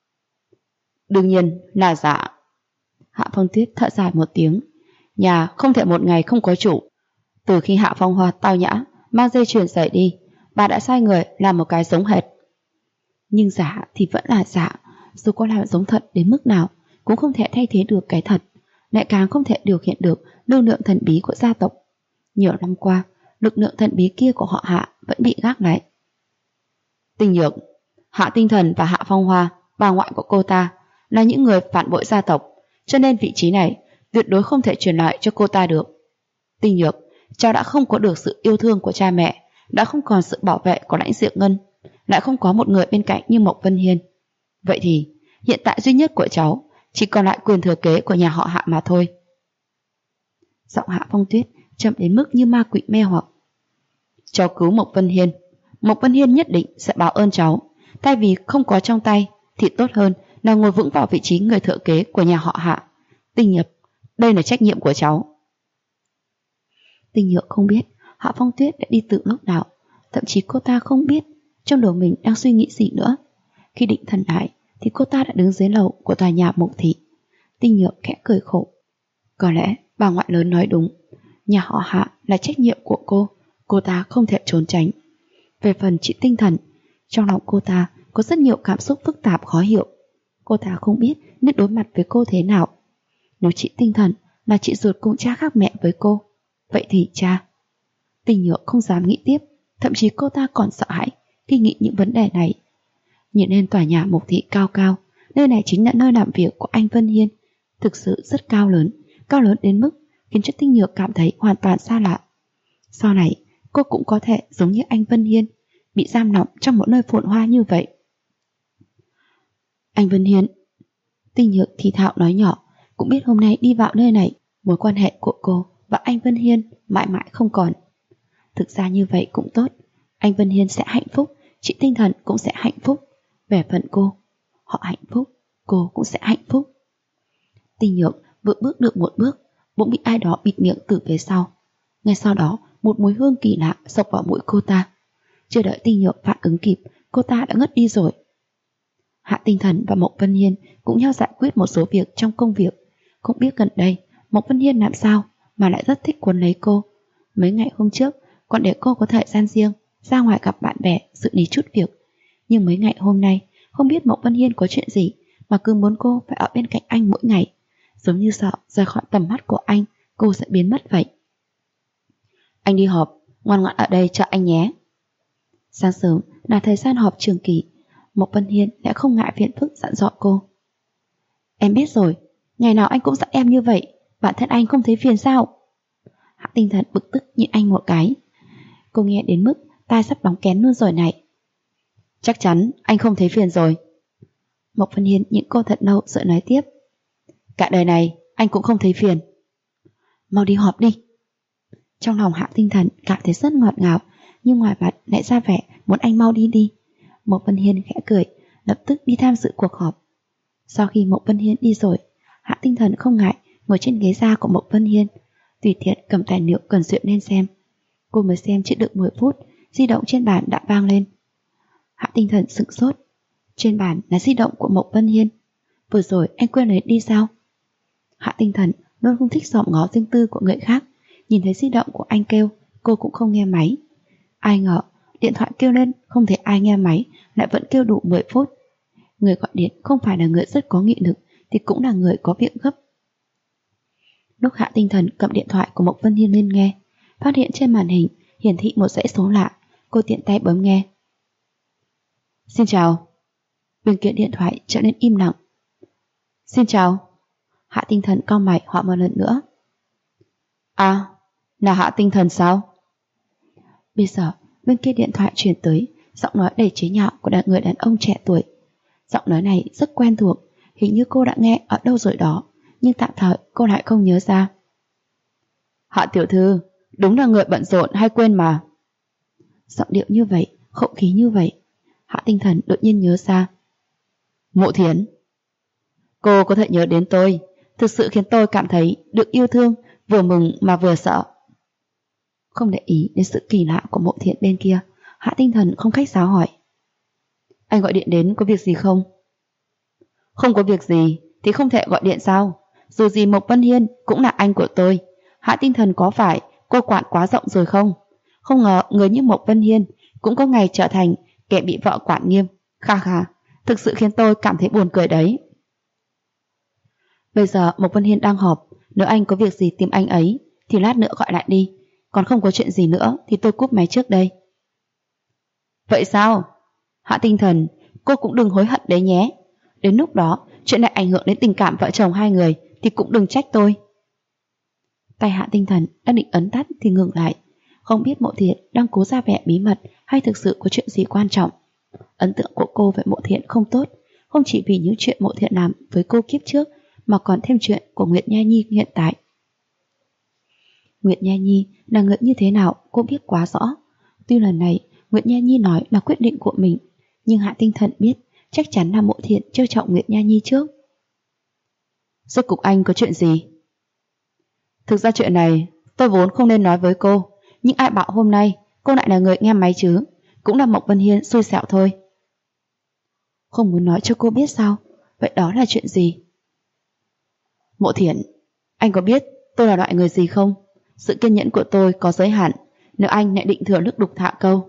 Đương nhiên là giả. Hạ Phong Tuyết thở dài một tiếng. Nhà không thể một ngày không có chủ. Từ khi Hạ Phong Hoa tao nhã mang dây chuyền rời đi, bà đã sai người làm một cái giống hệt. Nhưng giả thì vẫn là giả, dù có làm giống thật đến mức nào cũng không thể thay thế được cái thật, lại càng không thể điều khiển được lực lượng thần bí của gia tộc. Nhiều năm qua, lực lượng thần bí kia của họ Hạ vẫn bị gác lại. Tinh Nhược, Hạ Tinh Thần và Hạ Phong Hoa, bà ngoại của cô ta, là những người phản bội gia tộc, cho nên vị trí này tuyệt đối không thể truyền lại cho cô ta được. Tinh Nhược, cháu đã không có được sự yêu thương của cha mẹ, đã không còn sự bảo vệ của Lãnh Diệu Ngân, lại không có một người bên cạnh như Mộc Vân Hiên. Vậy thì hiện tại duy nhất của cháu chỉ còn lại quyền thừa kế của nhà họ Hạ mà thôi. Giọng Hạ Phong Tuyết chậm đến mức như ma quỷ mê hoặc. Cháu cứu Mộc Vân Hiên nhất định sẽ báo ơn cháu. Thay vì không có trong tay thì tốt hơn là ngồi vững vào vị trí người thừa kế của nhà họ Hạ. Tinh Nhược, đây là trách nhiệm của cháu. Tinh Nhược không biết Hạ Phong Tuyết đã đi từ lúc nào, thậm chí cô ta không biết trong đầu mình đang suy nghĩ gì nữa. Khi định thần lại thì cô ta đã đứng dưới lầu của tòa nhà Mộc thị. Tinh Nhược khẽ cười khổ. Có lẽ bà ngoại lớn nói đúng, nhà họ Hạ là trách nhiệm của cô ta không thể trốn tránh. Về phần chị Tinh Thần, trong lòng cô ta có rất nhiều cảm xúc phức tạp khó hiểu. Cô ta không biết nên đối mặt với cô thế nào. Nếu chị Tinh Thần là chị ruột cùng cha khác mẹ với cô, vậy thì cha. Tinh Nhược không dám nghĩ tiếp, thậm chí cô ta còn sợ hãi khi nghĩ những vấn đề này. Nhìn lên tòa nhà Mộc thị cao cao, nơi này chính là nơi làm việc của anh Vân Hiên, thực sự rất cao lớn đến mức khiến cho Tinh Nhược cảm thấy hoàn toàn xa lạ. Sau này cô cũng có thể giống như anh Vân Hiên, bị giam lỏng trong một nơi phồn hoa như vậy. Anh Vân Hiên, Tinh Nhược thì thào nói nhỏ, cũng biết hôm nay đi vào nơi này, mối quan hệ của cô và anh Vân Hiên mãi mãi không còn. Thực ra như vậy cũng tốt, anh Vân Hiên sẽ hạnh phúc, chị Tinh Thần cũng sẽ hạnh phúc. Về phần cô, họ hạnh phúc, cô cũng sẽ hạnh phúc. Tinh Nhược vừa bước được một bước, bỗng bị ai đó bịt miệng từ phía sau. Ngay sau đó, một mùi hương kỳ lạ xộc vào mũi cô ta. Chưa đợi Tinh Nhược phản ứng kịp, cô ta đã ngất đi rồi. Hạ Tinh Thần và Mộc Vân Hiên cũng nhau giải quyết một số việc trong công việc. Không biết gần đây Mộc Vân Hiên làm sao mà lại rất thích cuốn lấy cô. Mấy ngày hôm trước còn để cô có thời gian riêng ra ngoài gặp bạn bè xử lý chút việc. Nhưng mấy ngày hôm nay không biết Mộc Vân Hiên có chuyện gì mà cứ muốn cô phải ở bên cạnh anh mỗi ngày, giống như sợ rời khỏi tầm mắt của anh cô sẽ biến mất vậy. Anh đi họp, ngoan ngoãn ở đây cho anh nhé. Sáng sớm là thời gian họp trường kỳ, Mộc Vân Hiên đã không ngại phiền phức dặn dò cô. Em biết rồi, ngày nào anh cũng dặn em như vậy, bản thân anh không thấy phiền sao? Hạ Tinh Thần bực tức nhìn anh một cái. Cô nghe đến mức tai sắp đóng kén luôn rồi này. Chắc chắn anh không thấy phiền rồi. Mộc Vân Hiên nhìn cô thật lâu rồi nói tiếp. Cả đời này anh cũng không thấy phiền. Mau đi họp đi. Trong lòng Hạ Tinh Thần cảm thấy rất ngọt ngào, nhưng ngoài mặt lại ra vẻ muốn anh mau đi đi. Mộc Vân Hiên khẽ cười, lập tức đi tham dự cuộc họp. Sau khi Mộc Vân Hiên đi rồi, Hạ Tinh Thần không ngại ngồi trên ghế da của Mộc Vân Hiên, tùy tiện cầm tài liệu cần duyệt lên xem. Cô mới xem chưa được 10 phút, di động trên bàn đã vang lên. Hạ Tinh Thần sững sốt. Trên bàn là di động của Mộc Vân Hiên. Vừa rồi anh quên lấy đi sao? Hạ Tinh Thần luôn không thích dòm ngó riêng tư của người khác. Nhìn thấy di động của anh kêu, cô cũng không nghe máy. Ai ngờ điện thoại kêu lên không thấy ai nghe máy, lại vẫn kêu đủ 10 phút. Người gọi điện không phải là người rất có nghị lực thì cũng là người có việc gấp. Lúc Hạ Tinh Thần cầm điện thoại của Mộc Vân Hiên lên nghe, phát hiện trên màn hình hiển thị một dãy số lạ. Cô tiện tay bấm nghe. Xin chào. Bên kia điện thoại trở nên im lặng. Xin chào. Hạ Tinh Thần cau mày hỏi một lần nữa. À, là Hạ Tinh Thần sao? Bây giờ bên kia điện thoại truyền tới giọng nói đầy chế nhạo của người đàn ông trẻ tuổi. Giọng nói này rất quen thuộc, hình như cô đã nghe ở đâu rồi đó, nhưng tạm thời cô lại không nhớ ra. Hạ tiểu thư, đúng là người bận rộn hay quên mà. Giọng điệu như vậy, khẩu khí như vậy, Hạ Tinh Thần đột nhiên nhớ ra. Mộ Thiến, cô có thể nhớ đến tôi, thực sự khiến tôi cảm thấy được yêu thương, vừa mừng mà vừa sợ. Không để ý đến sự kỳ lạ của Mộ Thiện bên kia, Hạ Tinh Thần không khách sáo hỏi. Anh gọi điện đến có việc gì không? Không có việc gì thì không thể gọi điện sao? Dù gì Mộc Vân Hiên cũng là anh của tôi. Hạ Tinh Thần có phải cô quản quá rộng rồi không? Không ngờ người như Mộc Vân Hiên cũng có ngày trở thành kẻ bị vợ quản nghiêm. Kha kha, thực sự khiến tôi cảm thấy buồn cười đấy. Bây giờ Mộc Vân Hiên đang họp, nếu anh có việc gì tìm anh ấy thì lát nữa gọi lại đi. Còn không có chuyện gì nữa thì tôi cúp máy trước đây. Vậy sao? Hạ Tinh Thần, cô cũng đừng hối hận đấy nhé. Đến lúc đó chuyện này ảnh hưởng đến tình cảm vợ chồng hai người thì cũng đừng trách tôi. Tay Hạ Tinh Thần đang định ấn tắt thì ngừng lại. Không biết Mộ Thiện đang cố ra vẻ bí mật hay thực sự có chuyện gì quan trọng. Ấn tượng của cô với Mộ Thiện không tốt, không chỉ vì những chuyện Mộ Thiện làm với cô kiếp trước mà còn thêm chuyện của Nguyệt Nha Nhi hiện tại. Nguyệt Nha Nhi là người như thế nào cô biết quá rõ. Tuy lần này Nguyệt Nha Nhi nói là quyết định của mình, nhưng Hạ Tinh Thần biết chắc chắn là Mộ Thiện trêu trọng Nguyệt Nha Nhi trước. Rốt cuộc anh có chuyện gì? Thực ra chuyện này tôi vốn không nên nói với cô, nhưng ai bảo hôm nay cô lại là người nghe máy chứ. Cũng là Mộc Vân Hiên xui xẻo thôi. Không muốn nói cho cô biết sao? Vậy đó là chuyện gì? Mộ Thiện, anh có biết tôi là loại người gì không? Sự kiên nhẫn của tôi có giới hạn, nếu anh lại định thừa nước đục thả câu.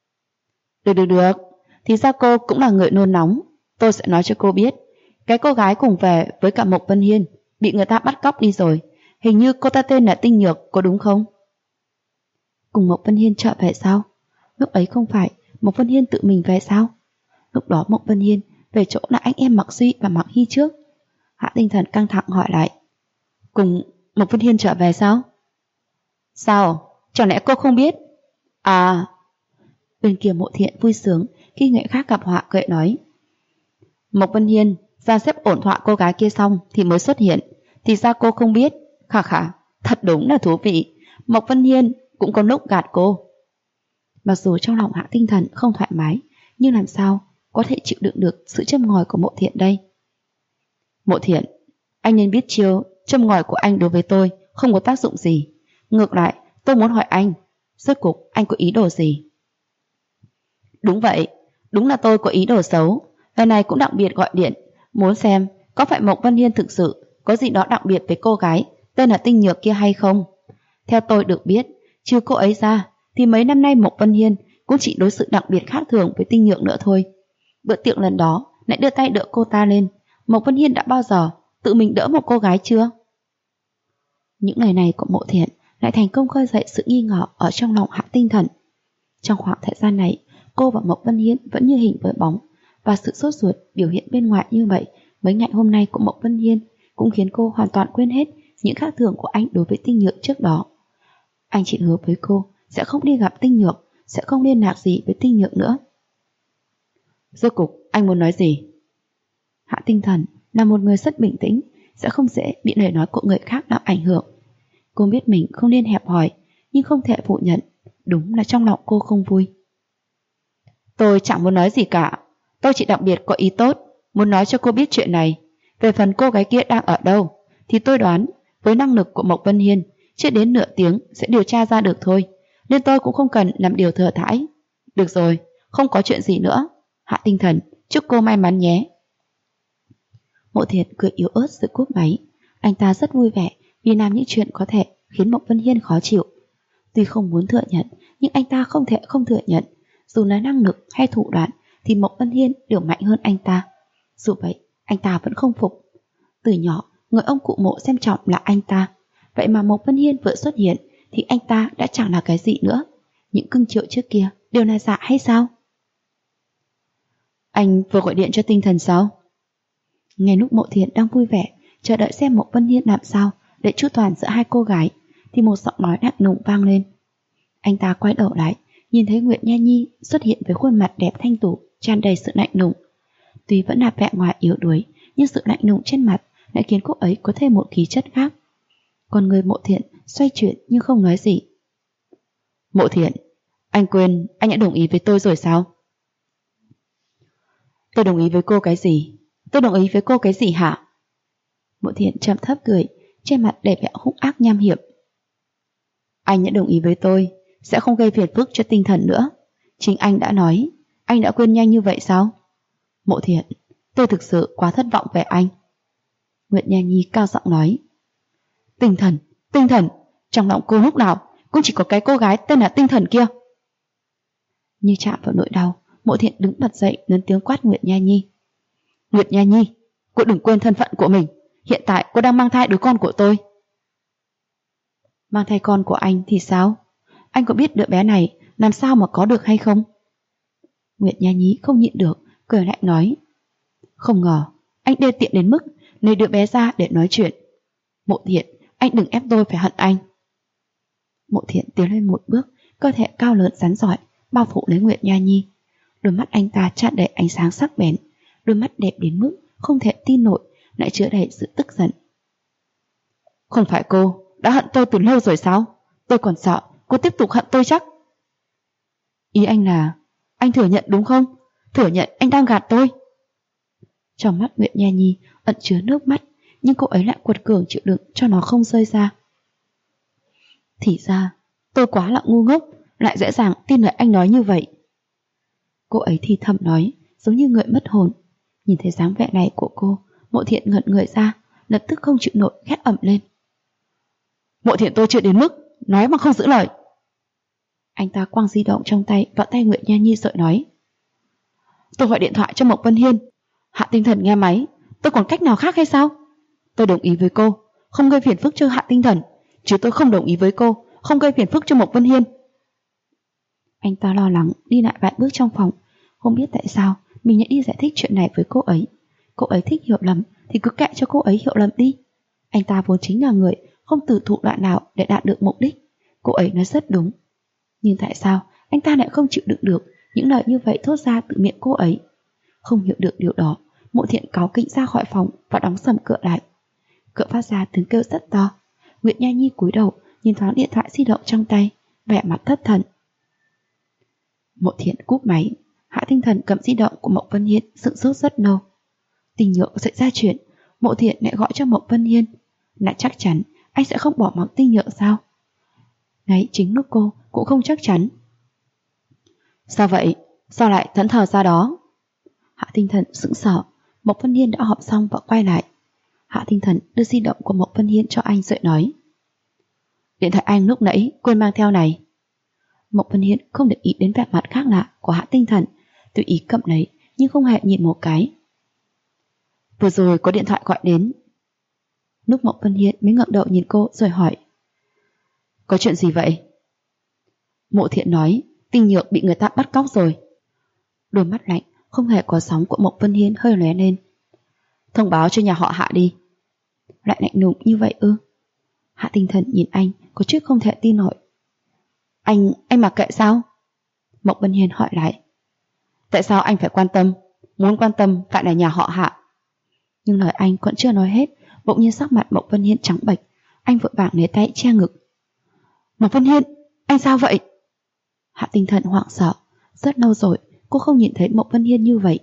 Được, thì ra cô cũng là người nôn nóng. Tôi sẽ nói cho cô biết. Cái cô gái cùng về với cả Mộc Vân Hiên bị người ta bắt cóc đi rồi. Hình như cô ta tên là Tinh Nhược, có đúng không? Cùng Mộc Vân Hiên trở về sao? Lúc ấy không phải Mộc Vân Hiên tự mình về sao? Lúc đó Mộc Vân Hiên về chỗ là anh em Mạc Duy và Mạc Hy trước. Hạ Tinh Thần căng thẳng hỏi lại. Cùng Mộc Vân Hiên trở về sao? Sao? Chẳng lẽ cô không biết? À... Bên kia Mộ Thiện vui sướng khi người khác gặp họa, cười nói. Mộc Vân Hiên ra xếp ổn thỏa cô gái kia xong thì mới xuất hiện. Thì ra cô không biết. Khà khà, thật đúng là thú vị. Mộc Vân Hiên cũng có lúc gạt cô. Mặc dù trong lòng Hạ Tinh Thần không thoải mái, nhưng làm sao có thể chịu đựng được sự châm ngòi của Mộ Thiện đây? Mộ Thiện, anh nên biết chiêu châm ngòi của anh đối với tôi không có tác dụng gì. Ngược lại, tôi muốn hỏi anh, rốt cuộc anh có ý đồ gì? Đúng vậy, đúng là tôi có ý đồ xấu. Lần này cũng đặc biệt gọi điện, muốn xem có phải Mộc Vân Hiên thực sự có gì đó đặc biệt với cô gái tên là Tinh Nhược kia hay không. Theo tôi được biết, trừ cô ấy ra thì mấy năm nay Mộc Vân Hiên cũng chỉ đối xử đặc biệt khác thường với Tinh Nhược nữa thôi. Bữa tiệc lần đó lại đưa tay đỡ cô ta lên. Mộc Vân Hiên đã bao giờ tự mình đỡ một cô gái chưa? Những lời này của Mộ Thiện lại thành công khơi dậy sự nghi ngờ ở trong lòng Hạ Tinh Thần. Trong khoảng thời gian này, cô và Mộc Vân Hiên vẫn như hình với bóng, và sự sốt ruột biểu hiện bên ngoài như vậy mấy ngày hôm nay của Mộc Vân Hiên cũng khiến cô hoàn toàn quên hết những khác thường của anh đối với Tinh Nhược trước đó. Anh chỉ hứa với cô sẽ không đi gặp Tinh Nhược, sẽ không liên lạc gì với Tinh Nhược nữa. Rốt cục anh muốn nói gì? Hạ Tinh Thần là một người rất bình tĩnh, sẽ không dễ bị lời nói của người khác làm ảnh hưởng. Cô biết mình không nên hẹp hòi, nhưng không thể phủ nhận, đúng là trong lòng cô không vui. Tôi chẳng muốn nói gì cả, tôi chỉ đặc biệt có ý tốt, muốn nói cho cô biết chuyện này. Về phần cô gái kia đang ở đâu, thì tôi đoán với năng lực của Mộc Vân Hiên, chưa đến nửa tiếng sẽ điều tra ra được thôi, nên tôi cũng không cần làm điều thừa thãi. Được rồi, không có chuyện gì nữa. Hạ Tinh Thần, chúc cô may mắn nhé. Mộ Thiện cười yếu ớt rồi cúp máy. Anh ta rất vui vẻ vì làm những chuyện có thể khiến Mộc Vân Hiên khó chịu. Tuy không muốn thừa nhận, nhưng anh ta không thể không thừa nhận, dù là năng lực hay thủ đoạn thì Mộc Vân Hiên đều mạnh hơn anh ta. Dù vậy, anh ta vẫn không phục. Từ nhỏ, người ông cụ Mộ xem trọng là anh ta. Vậy mà Mộc Vân Hiên vừa xuất hiện thì anh ta đã chẳng là cái gì nữa. Những cưng chiều trước kia đều là giả hay sao? Anh vừa gọi điện cho Tinh Thần sao? Ngay lúc Mộ Thiện đang vui vẻ chờ đợi xem Mộc Vân Hiên làm sao để chu toàn giữa hai cô gái, thì một giọng nói nặng nùng vang lên. Anh ta quay đầu lại, nhìn thấy Nguyệt Nha Nhi xuất hiện với khuôn mặt đẹp thanh tú, tràn đầy sự lạnh lùng. Tuy vẫn là vẻ ngoài yếu đuối, nhưng sự lạnh lùng trên mặt lại khiến cô ấy có thêm một khí chất khác. Còn người Mộ Thiện xoay chuyển nhưng không nói gì. Mộ Thiện, anh quên anh đã đồng ý với tôi rồi sao? Tôi đồng ý với cô cái gì? Tôi đồng ý với cô cái gì hả? Mộ Thiện trầm thấp cười, trên mặt đầy vẻ hung ác nham hiểm. Anh đã đồng ý với tôi, sẽ không gây phiền phức cho tinh thần nữa. Chính anh đã nói, anh đã quên nhanh như vậy sao? Mộ Thiện, tôi thực sự quá thất vọng về anh. Nguyệt Nha Nhi cao giọng nói. Tinh thần, trong lòng cô lúc nào cũng chỉ có cái cô gái tên là Tinh Thần kia. Như chạm vào nỗi đau, Mộ Thiện đứng bật dậy lớn tiếng quát Nguyệt Nha Nhi. Nguyệt Nha Nhi, cô đừng quên thân phận của mình. Hiện tại cô đang mang thai đứa con của tôi. Mang thai con của anh thì sao? Anh có biết đứa bé này làm sao mà có được hay không? Nguyệt Nha Nhi không nhịn được, cười lạnh nói. Không ngờ, anh đê tiện đến mức lấy đứa bé ra để nói chuyện. Mộ Thiện, anh đừng ép tôi phải hận anh. Mộ Thiện tiến lên một bước, cơ thể cao lớn rắn giỏi, bao phủ lấy Nguyệt Nha Nhi. Đôi mắt anh ta tràn đầy ánh sáng sắc bén, đôi mắt đẹp đến mức không thể tin nổi, lại chứa đầy sự tức giận. Không phải cô đã hận tôi từ lâu rồi sao? Tôi còn sợ cô tiếp tục hận tôi chắc. Ý anh là anh thừa nhận đúng không? Thừa nhận anh đang gạt tôi. Trong mắt Nguyệt Nha Nhi ẩn chứa nước mắt, nhưng cô ấy lại quật cường chịu đựng cho nó không rơi ra. Thì ra tôi quá là ngu ngốc, lại dễ dàng tin lời anh nói như vậy. Cô ấy thì thầm nói, giống như người mất hồn. Nhìn thấy dáng vẻ này của cô, Mộ Thiện ngẩn người ra, lập tức không chịu nổi hét ầm lên. Mộ Thiện, tôi chưa đến mức nói mà không giữ lời. Anh ta quăng di động trong tay vào tay Nguyệt Nha Nhi rồi nói. Tôi gọi điện thoại cho Mộc Vân Hiên, Hạ Tinh Thần nghe máy, tôi còn cách nào khác hay sao? Tôi đồng ý với cô, không gây phiền phức cho Hạ Tinh Thần, chứ tôi không đồng ý với cô, không gây phiền phức cho Mộc Vân Hiên. Anh ta lo lắng đi lại vài bước trong phòng, không biết tại sao mình lại đi giải thích chuyện này với cô ấy. Cô ấy thích hiểu lầm thì cứ kệ cho cô ấy hiểu lầm đi. Anh ta vốn chính là người không từ thủ đoạn nào để đạt được mục đích. Cô ấy nói rất đúng. Nhưng tại sao anh ta lại không chịu đựng được những lời như vậy thốt ra từ miệng cô ấy? Không hiểu được điều đó, Mộ Thiện cáu kỉnh ra khỏi phòng và đóng sầm cửa lại. Cửa phát ra tiếng kêu rất to. Nguyệt Nha Nhi cúi đầu nhìn thoáng điện thoại di động trong tay, vẻ mặt thất thần. Mộ Thiện cúp máy. Hạ Tinh Thần cầm di động của Mộc Vân Hiên, sững sốt rất lâu. Tình Nhược xảy ra chuyện, Mộ Thiện lại gọi cho Mộc Vân Hiên. Lại chắc chắn anh sẽ không bỏ mặc Tinh Nhược sao? Ngay chính lúc cô cũng không chắc chắn. Sao vậy? Sao lại thẫn thờ ra đó? Hạ Tinh Thần sững sờ. Mộc Vân Hiên đã họp xong và quay lại. Hạ Tinh Thần đưa di động của Mộc Vân Hiên cho anh rồi nói. Điện thoại anh lúc nãy quên mang theo này. Mộc Vân Hiên không để ý đến vẻ mặt khác lạ của Hạ Tinh Thần, tùy ý cầm lấy nhưng không hề nhìn một cái. Vừa rồi có điện thoại gọi đến. Lúc Mộc Vân Hiên mới ngẩng đầu nhìn cô rồi hỏi. Có chuyện gì vậy? Mộ Thiện nói Tinh Nhược bị người ta bắt cóc rồi. Đôi mắt lạnh không hề có sóng của Mộc Vân Hiên hơi lóe lên. Thông báo cho nhà họ Hạ đi. Lại lạnh lùng như vậy ư? Hạ Tinh Thần nhìn anh có chút không thể tin nổi. Anh mặc kệ sao? Mộc Vân Hiên hỏi lại. Tại sao anh phải quan tâm? Muốn quan tâm tại là nhà họ Hạ. Nhưng lời anh còn chưa nói hết, bỗng nhiên sắc mặt Mộc Vân Hiên trắng bệch. Anh vội vàng lấy tay che ngực. Mộc Vân Hiên, anh sao vậy? Hạ Tinh Thần hoảng sợ. Rất lâu rồi cô không nhìn thấy Mộc Vân Hiên như vậy.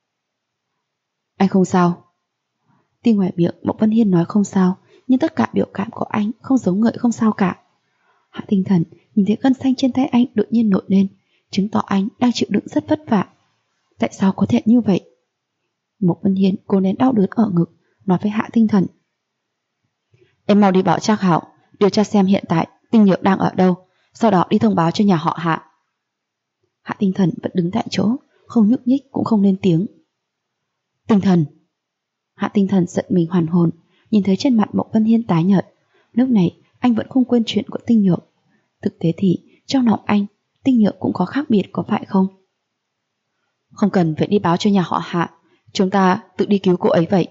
Anh không sao. Tuy ngoài miệng Mộc Vân Hiên nói không sao, nhưng tất cả biểu cảm của anh không giống người không sao cả. Hạ Tinh Thần nhìn thấy gân xanh trên tay anh đột nhiên nổi lên, chứng tỏ anh đang chịu đựng rất vất vả. Tại sao có thể như vậy? Mộc Vân Hiên cố nén đau đớn ở ngực, nói với Hạ Tinh Thần. Em mau đi bảo Trác Hạo điều tra xem hiện tại Tinh Nhược đang ở đâu, sau đó đi thông báo cho nhà họ Hạ. Hạ Tinh Thần vẫn đứng tại chỗ, không nhúc nhích cũng không lên tiếng. Tinh Thần. Hạ Tinh Thần giận mình hoàn hồn, nhìn thấy trên mặt Mộc Vân Hiên tái nhợt. Lúc này anh vẫn không quên chuyện của Tinh Nhược. Thực tế thì trong lòng anh, Tinh Nhược cũng có khác biệt, có phải không? Không cần phải đi báo cho nhà họ Hạ, chúng ta tự đi cứu cô ấy vậy.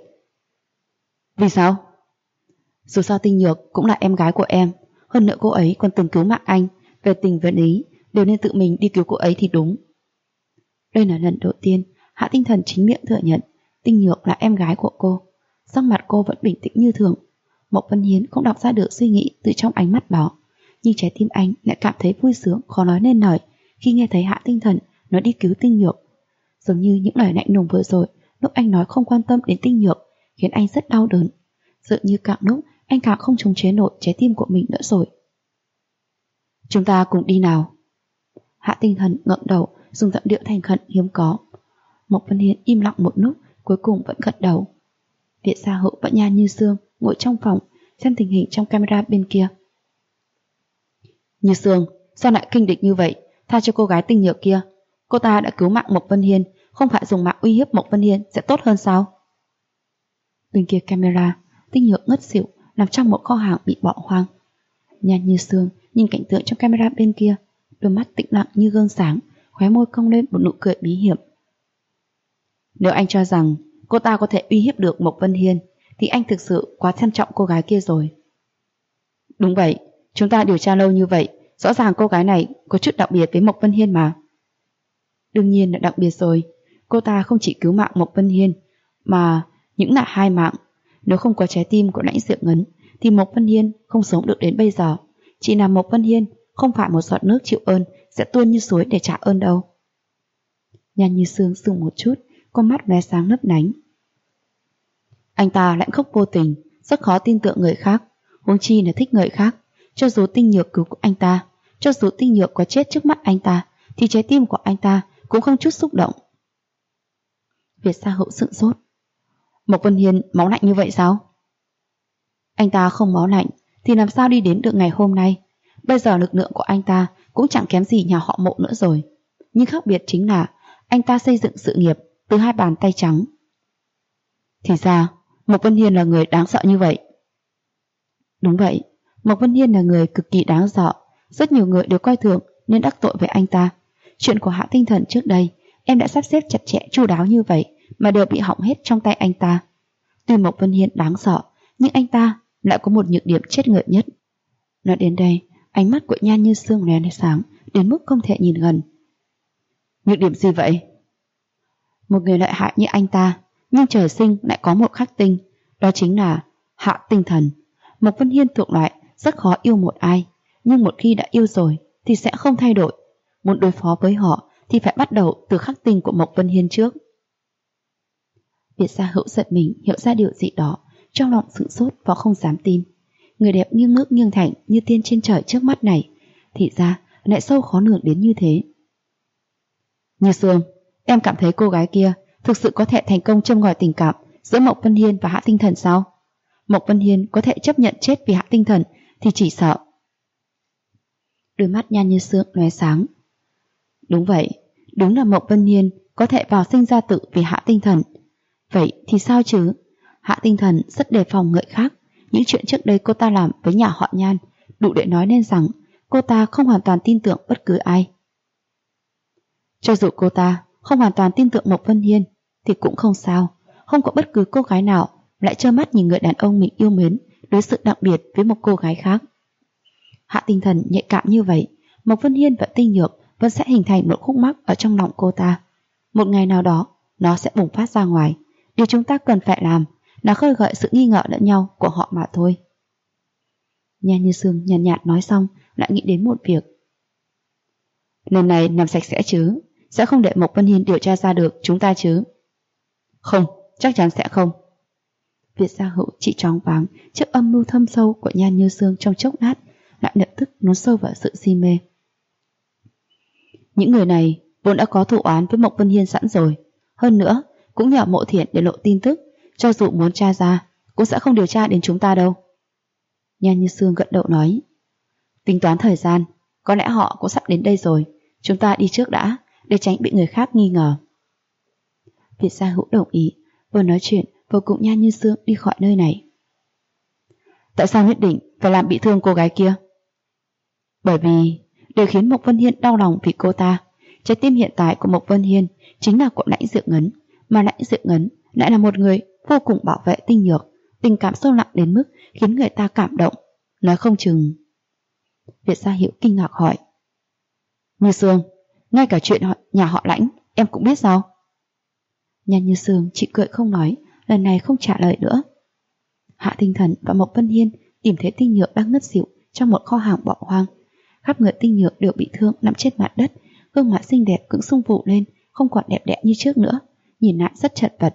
Vì sao? Dù sao Tinh Nhược cũng là em gái của em, hơn nữa cô ấy còn từng cứu mạng anh, về tình về lý đều nên tự mình đi cứu cô ấy thì đúng. Đây là lần đầu tiên Hạ Tinh Thần chính miệng thừa nhận Tinh Nhược là em gái của cô. Sắc mặt cô vẫn bình tĩnh như thường. Mộc Vân Hiên cũng đọc ra được suy nghĩ từ trong ánh mắt đó, nhưng trái tim anh lại cảm thấy vui sướng khó nói nên lời khi nghe thấy Hạ Tinh Thần nói đi cứu Tinh Nhược. Giống như những lời lạnh lùng vừa rồi, lúc anh nói không quan tâm đến Tinh Nhược, khiến anh rất đau đớn. Dường như càng lúc anh càng không chống chế nổi trái tim của mình nữa rồi. Chúng ta cùng đi nào. Hạ Tinh Thần ngẩng đầu, dùng giọng điệu thành khẩn hiếm có. Mộc Vân Hiên im lặng một lúc, cuối cùng vẫn gật đầu. Viện Gia Hữu và Nhan Như Sương ngồi trong phòng, xem tình hình trong camera bên kia. Như Sương, sao lại kinh địch như vậy? Tha cho cô gái Tinh Nhược kia. Cô ta đã cứu mạng Mộc Vân Hiên, không phải dùng mạng uy hiếp Mộc Vân Hiên sẽ tốt hơn sao? Bên kia camera, Tinh Nhược ngất xỉu, nằm trong một kho hàng bị bỏ hoang. Nhan Như Sương nhìn cảnh tượng trong camera bên kia, đôi mắt tĩnh lặng như gương sáng, khóe môi cong lên một nụ cười bí hiểm. Nếu anh cho rằng cô ta có thể uy hiếp được Mộc Vân Hiên, thì anh thực sự quá xem trọng cô gái kia rồi. Đúng vậy, chúng ta điều tra lâu như vậy, rõ ràng cô gái này có chút đặc biệt với Mộc Vân Hiên mà. Đương nhiên là đặc biệt rồi, cô ta không chỉ cứu mạng Mộc Vân Hiên, mà những là 2 mạng. Nếu không có trái tim của Lãnh Diệu Ngấn, thì Mộc Vân Hiên không sống được đến bây giờ. Chỉ là Mộc Vân Hiên không phải một giọt nước chịu ơn sẽ tuôn như suối để trả ơn đâu. Nhan Như Sương sững một chút, con mắt lóe sáng lấp lánh. Anh ta lãnh khốc vô tình, rất khó tin tưởng người khác, huống chi là thích người khác. Cho dù Tinh Nhược cứu anh ta, cho dù Tinh Nhược có chết trước mắt anh ta, thì trái tim của anh ta cũng không chút xúc động. Việt Sa Hữu sững sốt. Mộc Vân Hiên máu lạnh như vậy sao? Anh ta không máu lạnh thì làm sao đi đến được ngày hôm nay? Bây giờ lực lượng của anh ta cũng chẳng kém gì nhà họ Mộ nữa rồi. Nhưng khác biệt chính là anh ta xây dựng sự nghiệp từ 2 bàn tay trắng. Thì ra Mộc Vân Hiên là người đáng sợ như vậy. Đúng vậy, Mộc Vân Hiên là người cực kỳ đáng sợ. Rất nhiều người đều coi thường nên đắc tội với anh ta. Chuyện của Hạ Tinh Thần trước đây em đã sắp xếp chặt chẽ chu đáo như vậy mà đều bị hỏng hết trong tay anh ta. Tuy Mộc Vân Hiên đáng sợ, nhưng anh ta lại có một nhược điểm chết người nhất. Nói đến đây, ánh mắt của Nhan Như Sương lóe sáng đến mức không thể nhìn gần. Nhược điểm gì vậy? Một người lợi hại như anh ta, nhưng trời sinh lại có một khắc tinh, đó chính là Hạ Tinh Thần. Mộc Vân Hiên thuộc loại rất khó yêu một ai, nhưng một khi đã yêu rồi thì sẽ không thay đổi. Muốn đối phó với họ thì phải bắt đầu từ khắc tinh của Mộc Vân Hiên trước. Việt Gia Hữu giật mình hiểu ra điều gì đó, trong lòng sửng sốt và không dám tin. Người đẹp nghiêng ngước nghiêng thành như tiên trên trời trước mắt này, thì ra lại sâu khó lường đến như thế. Như Sương, em cảm thấy cô gái kia thực sự có thể thành công châm ngòi tình cảm giữa Mộc Vân Hiên và Hạ Tinh Thần sao? Mộc Vân Hiên có thể chấp nhận chết vì Hạ Tinh Thần thì chỉ sợ. Đôi mắt Nhan Như Sương lóe sáng. Đúng vậy, đúng là Mộc Vân Hiên có thể vào sinh ra tử vì Hạ Tinh Thần. Vậy thì sao chứ? Hạ Tinh Thần rất đề phòng người khác. Những chuyện trước đây cô ta làm với nhà họ Nhan đủ để nói nên rằng cô ta không hoàn toàn tin tưởng bất cứ ai. Cho dù cô ta không hoàn toàn tin tưởng Mộc Vân Hiên thì cũng không sao. Không có bất cứ cô gái nào lại trơ mắt nhìn người đàn ông mình yêu mến đối xử đặc biệt với một cô gái khác. Hạ Tinh Thần nhạy cảm như vậy, Mộc Vân Hiên và Tinh Nhược vẫn sẽ hình thành một khúc mắc ở trong lòng cô ta. Một ngày nào đó nó sẽ bùng phát ra ngoài. Điều chúng ta cần phải làm là khơi gợi sự nghi ngờ lẫn nhau của họ mà thôi. Nhan Như Sương nhàn nhạt nói xong lại nghĩ đến một việc. Lần này làm sạch sẽ chứ? Sẽ không để Mộc Vân Hiên điều tra ra được chúng ta chứ? Không, chắc chắn sẽ không. Việt Gia Hữu chỉ choáng váng trước âm mưu thâm sâu của Nhan Như Sương trong chốc lát, lại lập tức lún sâu vào sự si mê. Những người này vốn đã có thù oán với Mộc Vân Hiên sẵn rồi. Hơn nữa, cũng nhờ Mộ Thiện để lộ tin tức, cho dù muốn tra ra, cũng sẽ không điều tra đến chúng ta đâu. Nhan Như Sương gật đầu nói. Tính toán thời gian, có lẽ họ cũng sắp đến đây rồi. Chúng ta đi trước đã, để tránh bị người khác nghi ngờ. Việt Gia Hữu đồng ý, vừa nói chuyện vừa cùng Nhan Như Sương đi khỏi nơi này. Tại sao nhất định phải làm bị thương cô gái kia? Bởi vì để khiến Mộc Vân Hiên đau lòng vì cô ta. Trái tim hiện tại của Mộc Vân Hiên chính là của Lãnh Diệu Ngấn, mà Lãnh Diệu Ngấn lại là một người vô cùng bảo vệ Tinh Nhược, tình cảm sâu nặng đến mức khiến người ta cảm động. Nói không chừng. Việt Gia Hiểu kinh ngạc hỏi. Như Sương, ngay cả chuyện nhà họ Lãnh em cũng biết sao? Nhan Như Sương chỉ cười không nói, lần này không trả lời nữa. Hạ Tinh Thần và Mộc Vân Hiên tìm thấy Tinh Nhược đang ngất xỉu trong một kho hàng bỏ hoang. Khắp người Tinh Nhược đều bị thương nằm trên mặt đất, gương mặt xinh đẹp cũng sưng vụ lên, không còn đẹp đẽ như trước nữa, nhìn lại rất chật vật.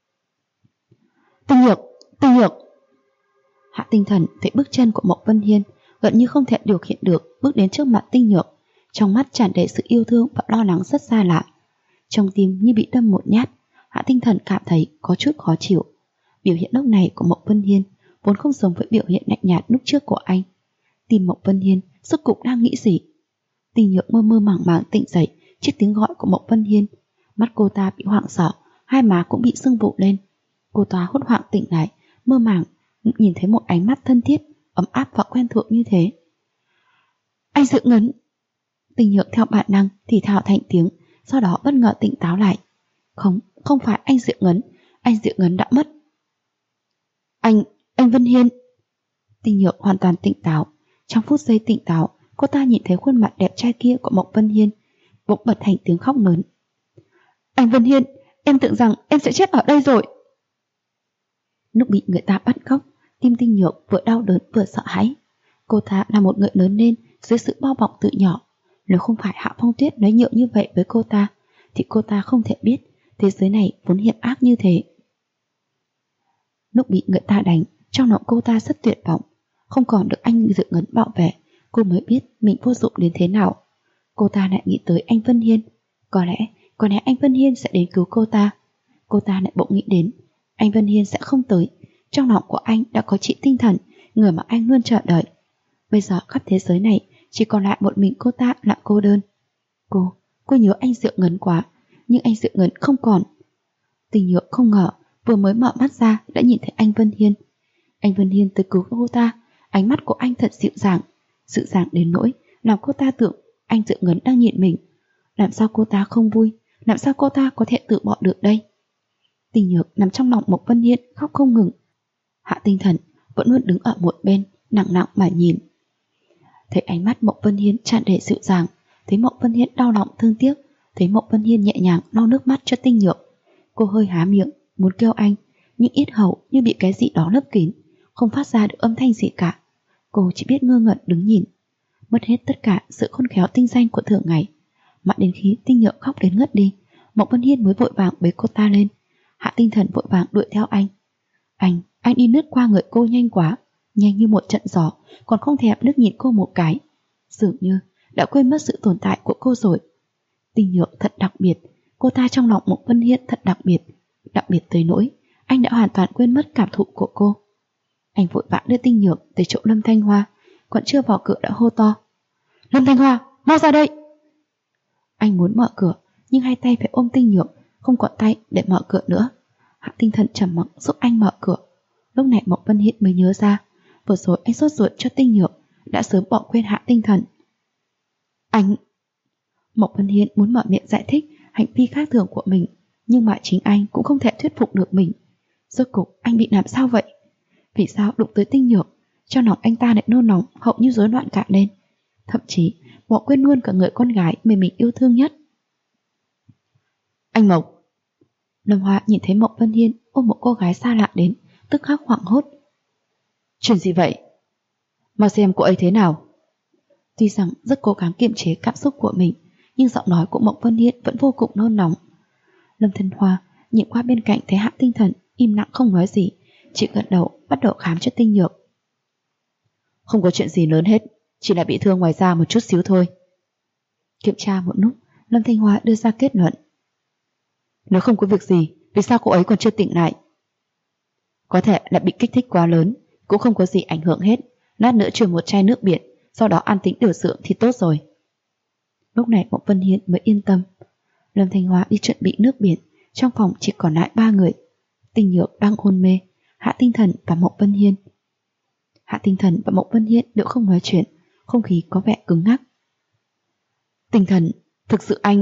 Tinh Nhược, Tinh Nhược. Hạ Tinh Thần thấy bước chân của Mộc Vân Hiên gần như không thể điều khiển được, bước đến trước mặt Tinh Nhược, trong mắt tràn đầy sự yêu thương và lo lắng rất xa lạ. Trong tim như bị đâm một nhát, Hạ Tinh Thần cảm thấy có chút khó chịu. Biểu hiện lúc này của Mộc Vân Hiên vốn không giống với biểu hiện lạnh nhạt lúc trước của anh. Tim Mộc Vân Hiên rốt cục đang nghĩ gì? Tinh Nhược mơ mơ màng màng tỉnh dậy trước tiếng gọi của Mộc Vân Hiên. Mắt cô ta bị hoảng sợ, hai má cũng bị sưng vụ lên. Cô ta hốt hoảng tỉnh lại, mơ màng nhìn thấy một ánh mắt thân thiết, ấm áp và quen thuộc như thế. Anh Dự Ngấn. Tinh Nhược theo bản năng thì thào thành tiếng, sau đó bất ngờ tỉnh táo lại. Không phải anh Dự Ngấn, anh Dự Ngấn đã mất. Anh Vân Hiên. Tinh Nhược hoàn toàn tỉnh táo. Trong phút giây tỉnh táo, cô ta nhìn thấy khuôn mặt đẹp trai kia của Mộc Vân Hiên, bỗng bật thành tiếng khóc lớn. Anh Vân Hiên, em tưởng rằng em sẽ chết ở đây rồi. Lúc bị người ta bắt cóc, tim Tinh Nhược vừa đau đớn vừa sợ hãi. Cô ta là một người lớn lên dưới sự bao bọc từ nhỏ. Nếu không phải Hạ Phong Tuyết nói nhiều như vậy với cô ta, thì cô ta không thể biết thế giới này vốn hiểm ác như thế. Lúc bị người ta đánh, trong lòng cô ta rất tuyệt vọng. Không còn được anh Dự Ngấn bảo vệ, cô mới biết mình vô dụng đến thế nào. Cô ta lại nghĩ tới anh Vân Hiên. Có lẽ anh Vân Hiên sẽ đến cứu cô ta. Cô ta lại bỗng nghĩ đến anh Vân Hiên sẽ không tới. Trong lòng của anh đã có chị Tinh Thần, người mà anh luôn chờ đợi. Bây giờ khắp thế giới này chỉ còn lại một mình cô ta là cô đơn. Cô nhớ anh Dự Ngấn quá, nhưng anh Dự Ngấn không còn. Tinh Nhược không ngờ vừa mới mở mắt ra đã nhìn thấy anh Vân Hiên. Anh Vân Hiên tới cứu cô ta, ánh mắt của anh thật dịu dàng đến nỗi làm cô ta tưởng anh Dự Ngấn đang nhìn mình. Làm sao cô ta không vui, làm sao cô ta có thể tự bỏ được đây? Tinh Nhược nằm trong lòng Mộc Vân Hiên khóc không ngừng. Hạ Tinh Thần vẫn luôn đứng ở một bên, nặng mà nhìn. Thấy ánh mắt Mộc Vân Hiên tràn đầy dịu dàng, thấy Mộc Vân Hiên đau lòng thương tiếc, thấy Mộc Vân Hiên nhẹ nhàng lau nước mắt cho Tinh Nhược. Cô hơi há miệng muốn kêu anh, nhưng yết hầu như bị cái gì đó lấp kín, không phát ra được âm thanh gì cả. Cô chỉ biết ngơ ngẩn đứng nhìn, mất hết tất cả sự khôn khéo tinh danh của thường ngày. Mãi đến khi Tinh Nhược khóc đến ngất đi, Mộc Vân Hiên mới vội vàng bế cô ta lên. Hạ Tinh Thần vội vàng đuổi theo anh. Anh đi lướt qua người cô nhanh quá, nhanh như một trận gió, còn không thèm liếc nhìn cô một cái, dường như đã quên mất sự tồn tại của cô rồi. Tinh Nhược thật đặc biệt, cô ta trong lòng Mộc Vân Hiên thật đặc biệt tới nỗi anh đã hoàn toàn quên mất cảm thụ của cô. Anh vội vã đưa Tinh Nhược tới chỗ Lâm Thanh Hoa, còn chưa vào cửa đã hô to: Lâm Thanh Hoa, mau ra đây! Anh muốn mở cửa, nhưng hai tay phải ôm Tinh Nhược, không còn tay để mở cửa nữa. Hạ Tinh Thần trầm mặc giúp anh mở cửa. Lúc này Mộc Vân Hiên mới nhớ ra, vừa rồi anh sốt ruột cho Tinh Nhược đã sớm bỏ quên Hạ Tinh Thần. Mộc Vân Hiên muốn mở miệng giải thích hành vi khác thường của mình, nhưng mà chính anh cũng không thể thuyết phục được mình. Rốt cục anh bị làm sao vậy? Vì sao đụng tới Tinh Nhược, cho lòng anh ta lại nôn nóng hậu như rối loạn cả lên, thậm chí bỏ quên luôn cả người con gái mình yêu thương nhất. Anh Mộc. Lâm Hoa nhìn thấy Mộc Vân Hiên ôm một cô gái xa lạ đến, tức khắc hoảng hốt. Chuyện gì vậy? Mau xem cô ấy thế nào. Tuy rằng rất cố gắng kiềm chế cảm xúc của mình, nhưng giọng nói của Mộc Vân Hiên vẫn vô cùng nôn nóng. Lâm Thanh Hoa nhìn qua bên cạnh thấy Hạ Tinh Thần im lặng không nói gì, chỉ gật đầu bắt đầu khám cho Tinh Nhược. Không có chuyện gì lớn hết, chỉ là bị thương ngoài da một chút xíu thôi. Kiểm tra một lúc, Lâm Thanh Hoa đưa ra kết luận. Nếu không có việc gì, vì sao cô ấy còn chưa tỉnh lại? Có thể là bị kích thích quá lớn, cũng không có gì ảnh hưởng hết. Lát nữa truyền một chai nước biển, sau đó an tĩnh điều dưỡng thì tốt rồi. Lúc này Mộc Vân Hiên mới yên tâm. Lâm Thanh Hoa đi chuẩn bị nước biển, trong phòng chỉ còn lại 3 người. Tinh Nhược đang hôn mê, Hạ Tinh Thần và Mộc Vân Hiên. Hạ Tinh Thần và Mộc Vân Hiên đều không nói chuyện, không khí có vẻ cứng ngắc. Tinh Thần, thực sự anh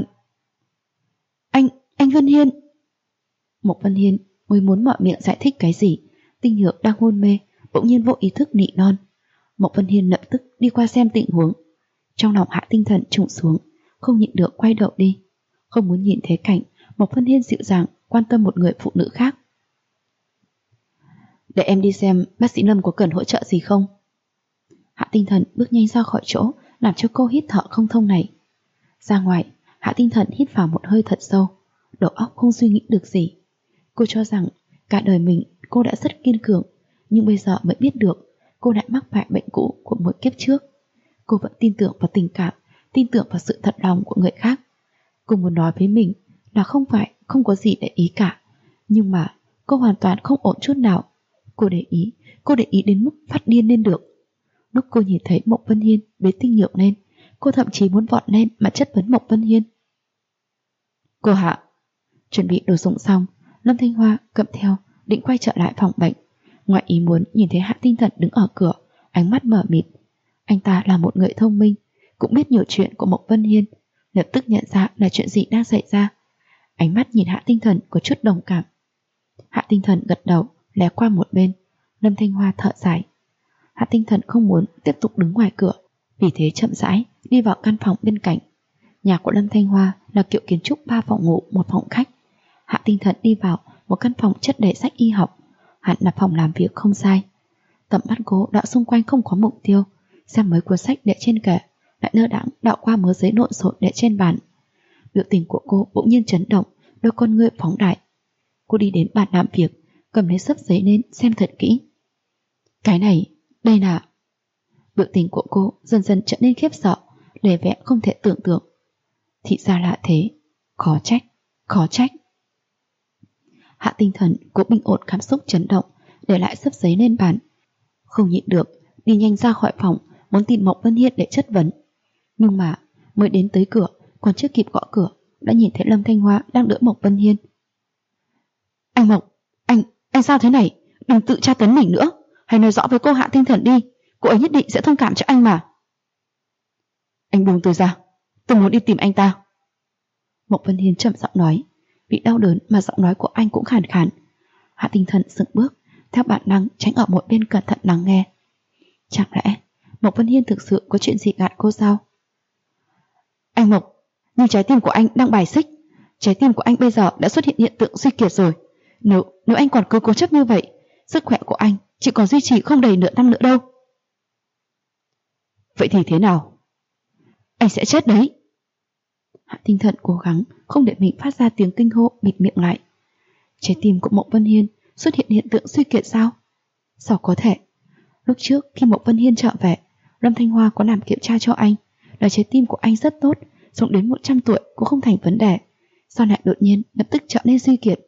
Vân Hiên. Mộc Vân Hiên mới muốn mở miệng giải thích cái gì, Tinh Nhược đang hôn mê bỗng nhiên vô ý thức nỉ non. Mộc Vân Hiên lập tức đi qua xem tình huống. Trong lòng Hạ Tinh Thần trùng xuống, không nhịn được quay đầu đi, không muốn nhìn thấy cảnh Mộc Vân Hiên dịu dàng quan tâm một người phụ nữ khác. Để em đi xem bác sĩ Lâm có cần hỗ trợ gì không? Hạ Tinh Thần bước nhanh ra khỏi chỗ làm cho cô hít thở không thông này. Ra ngoài, Hạ Tinh Thần hít vào một hơi thật sâu, đầu óc không suy nghĩ được gì. Cô cho rằng cả đời mình cô đã rất kiên cường, nhưng bây giờ mới biết được cô đã mắc phải bệnh cũ của một kiếp trước. Cô vẫn tin tưởng vào tình cảm, tin tưởng vào sự thật lòng của người khác. Cô muốn nói với mình là không phải không có gì để ý cả, nhưng mà cô hoàn toàn không ổn chút nào. Cô để ý đến mức phát điên lên được. Lúc cô nhìn thấy Mộc Vân Hiên bế tinh nhượng lên, cô thậm chí muốn vọt lên mà chất vấn Mộc Vân Hiên. Cô Hạ. Chuẩn bị đồ dụng xong, Lâm Thanh Hoa cầm theo định quay trở lại phòng bệnh. Ngoài ý muốn nhìn thấy Hạ Tinh Thần đứng ở cửa, ánh mắt mờ mịt. Anh ta là một người thông minh, cũng biết nhiều chuyện của Mộc Vân Hiên, lập tức nhận ra là chuyện gì đang xảy ra. Ánh mắt nhìn Hạ Tinh Thần có chút đồng cảm. Hạ Tinh Thần gật đầu, lé qua một bên. Lâm Thanh Hoa thở dài. Hạ Tinh Thần không muốn tiếp tục đứng ngoài cửa, vì thế chậm rãi đi vào căn phòng bên cạnh. Nhà của Lâm Thanh Hoa là kiểu kiến trúc 3 phòng ngủ, 1 phòng khách. Hạ Tinh Thần đi vào một căn phòng chất đầy sách y học, hẳn là phòng làm việc không sai. Tầm mắt cô đảo xung quanh không có mục tiêu, xem mấy cuốn sách để trên kệ, lại lơ đãng đảo qua mớ giấy lộn xộn để trên bàn. Biểu tình của cô bỗng nhiên chấn động, đôi con ngươi phóng đại. Cô đi đến bàn làm việc, cầm lấy xấp giấy lên xem thật kỹ. Cái này, đây là... Biểu tình của cô dần dần trở nên khiếp sợ, lề vẻ không thể tưởng tượng. Thì ra là thế, khó trách, khó trách. Hạ Tinh Thần cố bình ổn cảm xúc chấn động, để lại xấp giấy lên bàn. Không nhịn được, đi nhanh ra khỏi phòng, muốn tìm Mộc Vân Hiên để chất vấn. Nhưng mà mới đến tới cửa, còn chưa kịp gõ cửa, đã nhìn thấy Lâm Thanh Hoa đang đỡ Mộc Vân Hiên. Anh Mộc, anh sao thế này? Đừng tự tra tấn mình nữa, hãy nói rõ với cô Hạ Tinh Thần đi, cô ấy nhất định sẽ thông cảm cho anh mà. Anh buông tôi ra, tôi muốn đi tìm anh ta. Mộc Vân Hiên chậm giọng nói, bị đau đớn mà giọng nói của anh cũng khàn khàn. Hạ Tinh Thần dừng bước, theo bản năng tránh ở một bên cẩn thận lắng nghe. Chẳng lẽ Mộc Vân Hiên thực sự có chuyện gì gạt cô sao? Anh Mộc, nhưng trái tim của anh đang bài xích. Trái tim của anh bây giờ đã xuất hiện hiện tượng suy kiệt rồi. Nếu anh còn cứ cố chấp như vậy, sức khỏe của anh chỉ còn duy trì không đầy nửa năm nữa đâu. Vậy thì thế nào? Anh sẽ chết đấy. Hạ Tinh Thần cố gắng không để mình phát ra tiếng kinh hô, bịt miệng lại. Trái tim của Mộc Vân Hiên xuất hiện hiện tượng suy kiệt sao? Sao có thể? Lúc trước khi Mộc Vân Hiên trở về, Lâm Thanh Hoa có làm kiểm tra cho anh, là trái tim của anh rất tốt, sống đến 100 tuổi cũng không thành vấn đề. Sao lại đột nhiên lập tức trở nên suy kiệt?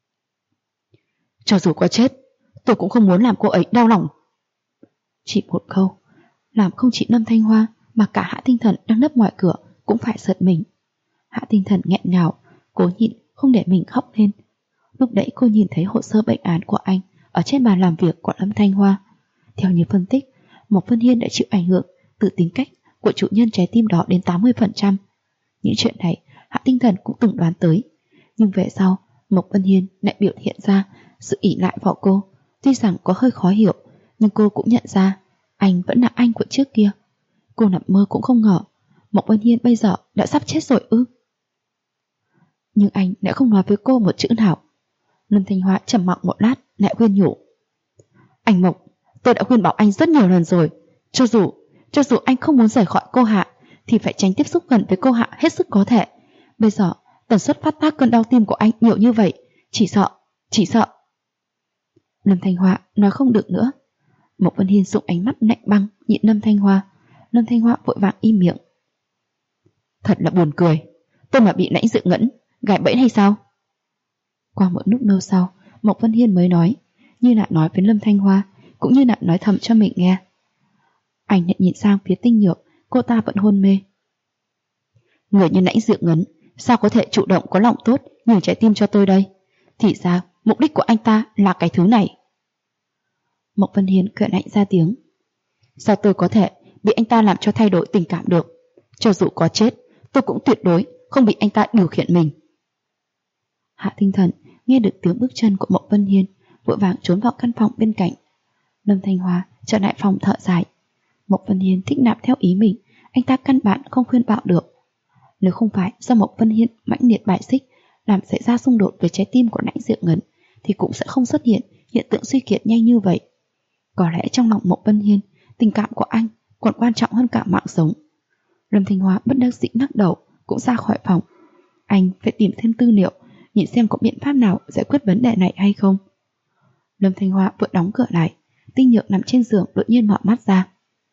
Cho dù có chết, tôi cũng không muốn làm cô ấy đau lòng. Chỉ một câu, làm không chỉ Lâm Thanh Hoa mà cả Hạ Tinh Thần đang nấp ngoài cửa cũng phải giật mình. Hạ Tinh Thần nghẹn ngào, cố nhịn không để mình khóc lên. Lúc đấy cô nhìn thấy hồ sơ bệnh án của anh ở trên bàn làm việc của Lâm Thanh Hoa. Theo như phân tích, Mộc Vân Hiên đã chịu ảnh hưởng từ tính cách của chủ nhân trái tim đó đến 80%. Những chuyện này Hạ Tinh Thần cũng từng đoán tới. Nhưng về sau, Mộc Vân Hiên lại biểu hiện ra sự ỷ lại vào cô. Tuy rằng có hơi khó hiểu, nhưng cô cũng nhận ra anh vẫn là anh của trước kia. Cô nằm mơ cũng không ngờ Mộc Vân Hiên bây giờ đã sắp chết rồi ư? Nhưng anh đã không nói với cô một chữ nào. Lâm Thanh Hoa trầm mặc một lát lại khuyên nhủ. Anh Mộc, tôi đã khuyên bảo anh rất nhiều lần rồi. Cho dù anh không muốn rời khỏi cô Hạ thì phải tránh tiếp xúc gần với cô Hạ hết sức có thể. Bây giờ tần suất phát tác cơn đau tim của anh nhiều như vậy, chỉ sợ. Lâm Thanh Hoa nói không được nữa. Mộc Vân Hiên dùng ánh mắt lạnh băng nhìn Lâm Thanh Hoa. Lâm Thanh Hoa vội vàng im miệng. Thật là buồn cười, tôi mà bị Lãnh Dự Ngẫn gài bẫy hay sao? Qua một lúc lâu sau, Mộc Vân Hiên mới nói, như là nói với Lâm Thanh Hoa, cũng như là nói thầm cho mình nghe. Anh lại nhìn sang phía Tinh Nhược, cô ta vẫn hôn mê. Người như Lãnh Dự Ngẫn sao có thể chủ động có lòng tốt nhường trái tim cho tôi đây? Thì ra mục đích của anh ta là cái thứ này. Mộc Vân Hiên cười lạnh ra tiếng. Sao tôi có thể bị anh ta làm cho thay đổi tình cảm được? Cho dù có chết, tôi cũng tuyệt đối không bị anh ta điều khiển mình. Hạ Tinh Thần nghe được tiếng bước chân của Mộc Vân Hiên, vội vàng trốn vào căn phòng bên cạnh. Lâm Thanh Hoa trở lại phòng thở dài. Mộc Vân Hiên thích nạp theo ý mình, anh ta căn bản không khuyên bảo được. Nếu không phải do Mộc Vân Hiên mãnh liệt bài xích, làm xảy ra xung đột với trái tim của Lãnh Dự Ngẫn, thì cũng sẽ không xuất hiện hiện tượng suy kiệt nhanh như vậy. Có lẽ trong lòng Mộc Vân Hiên, tình cảm của anh còn quan trọng hơn cả mạng sống. Lâm Thanh Hoa bất đắc dĩ lắc đầu, cũng ra khỏi phòng. Anh phải tìm thêm tư liệu, nhìn xem có biện pháp nào giải quyết vấn đề này hay không. Lâm Thanh Hoa vừa đóng cửa lại, Tinh Nhược nằm trên giường đột nhiên mở mắt ra.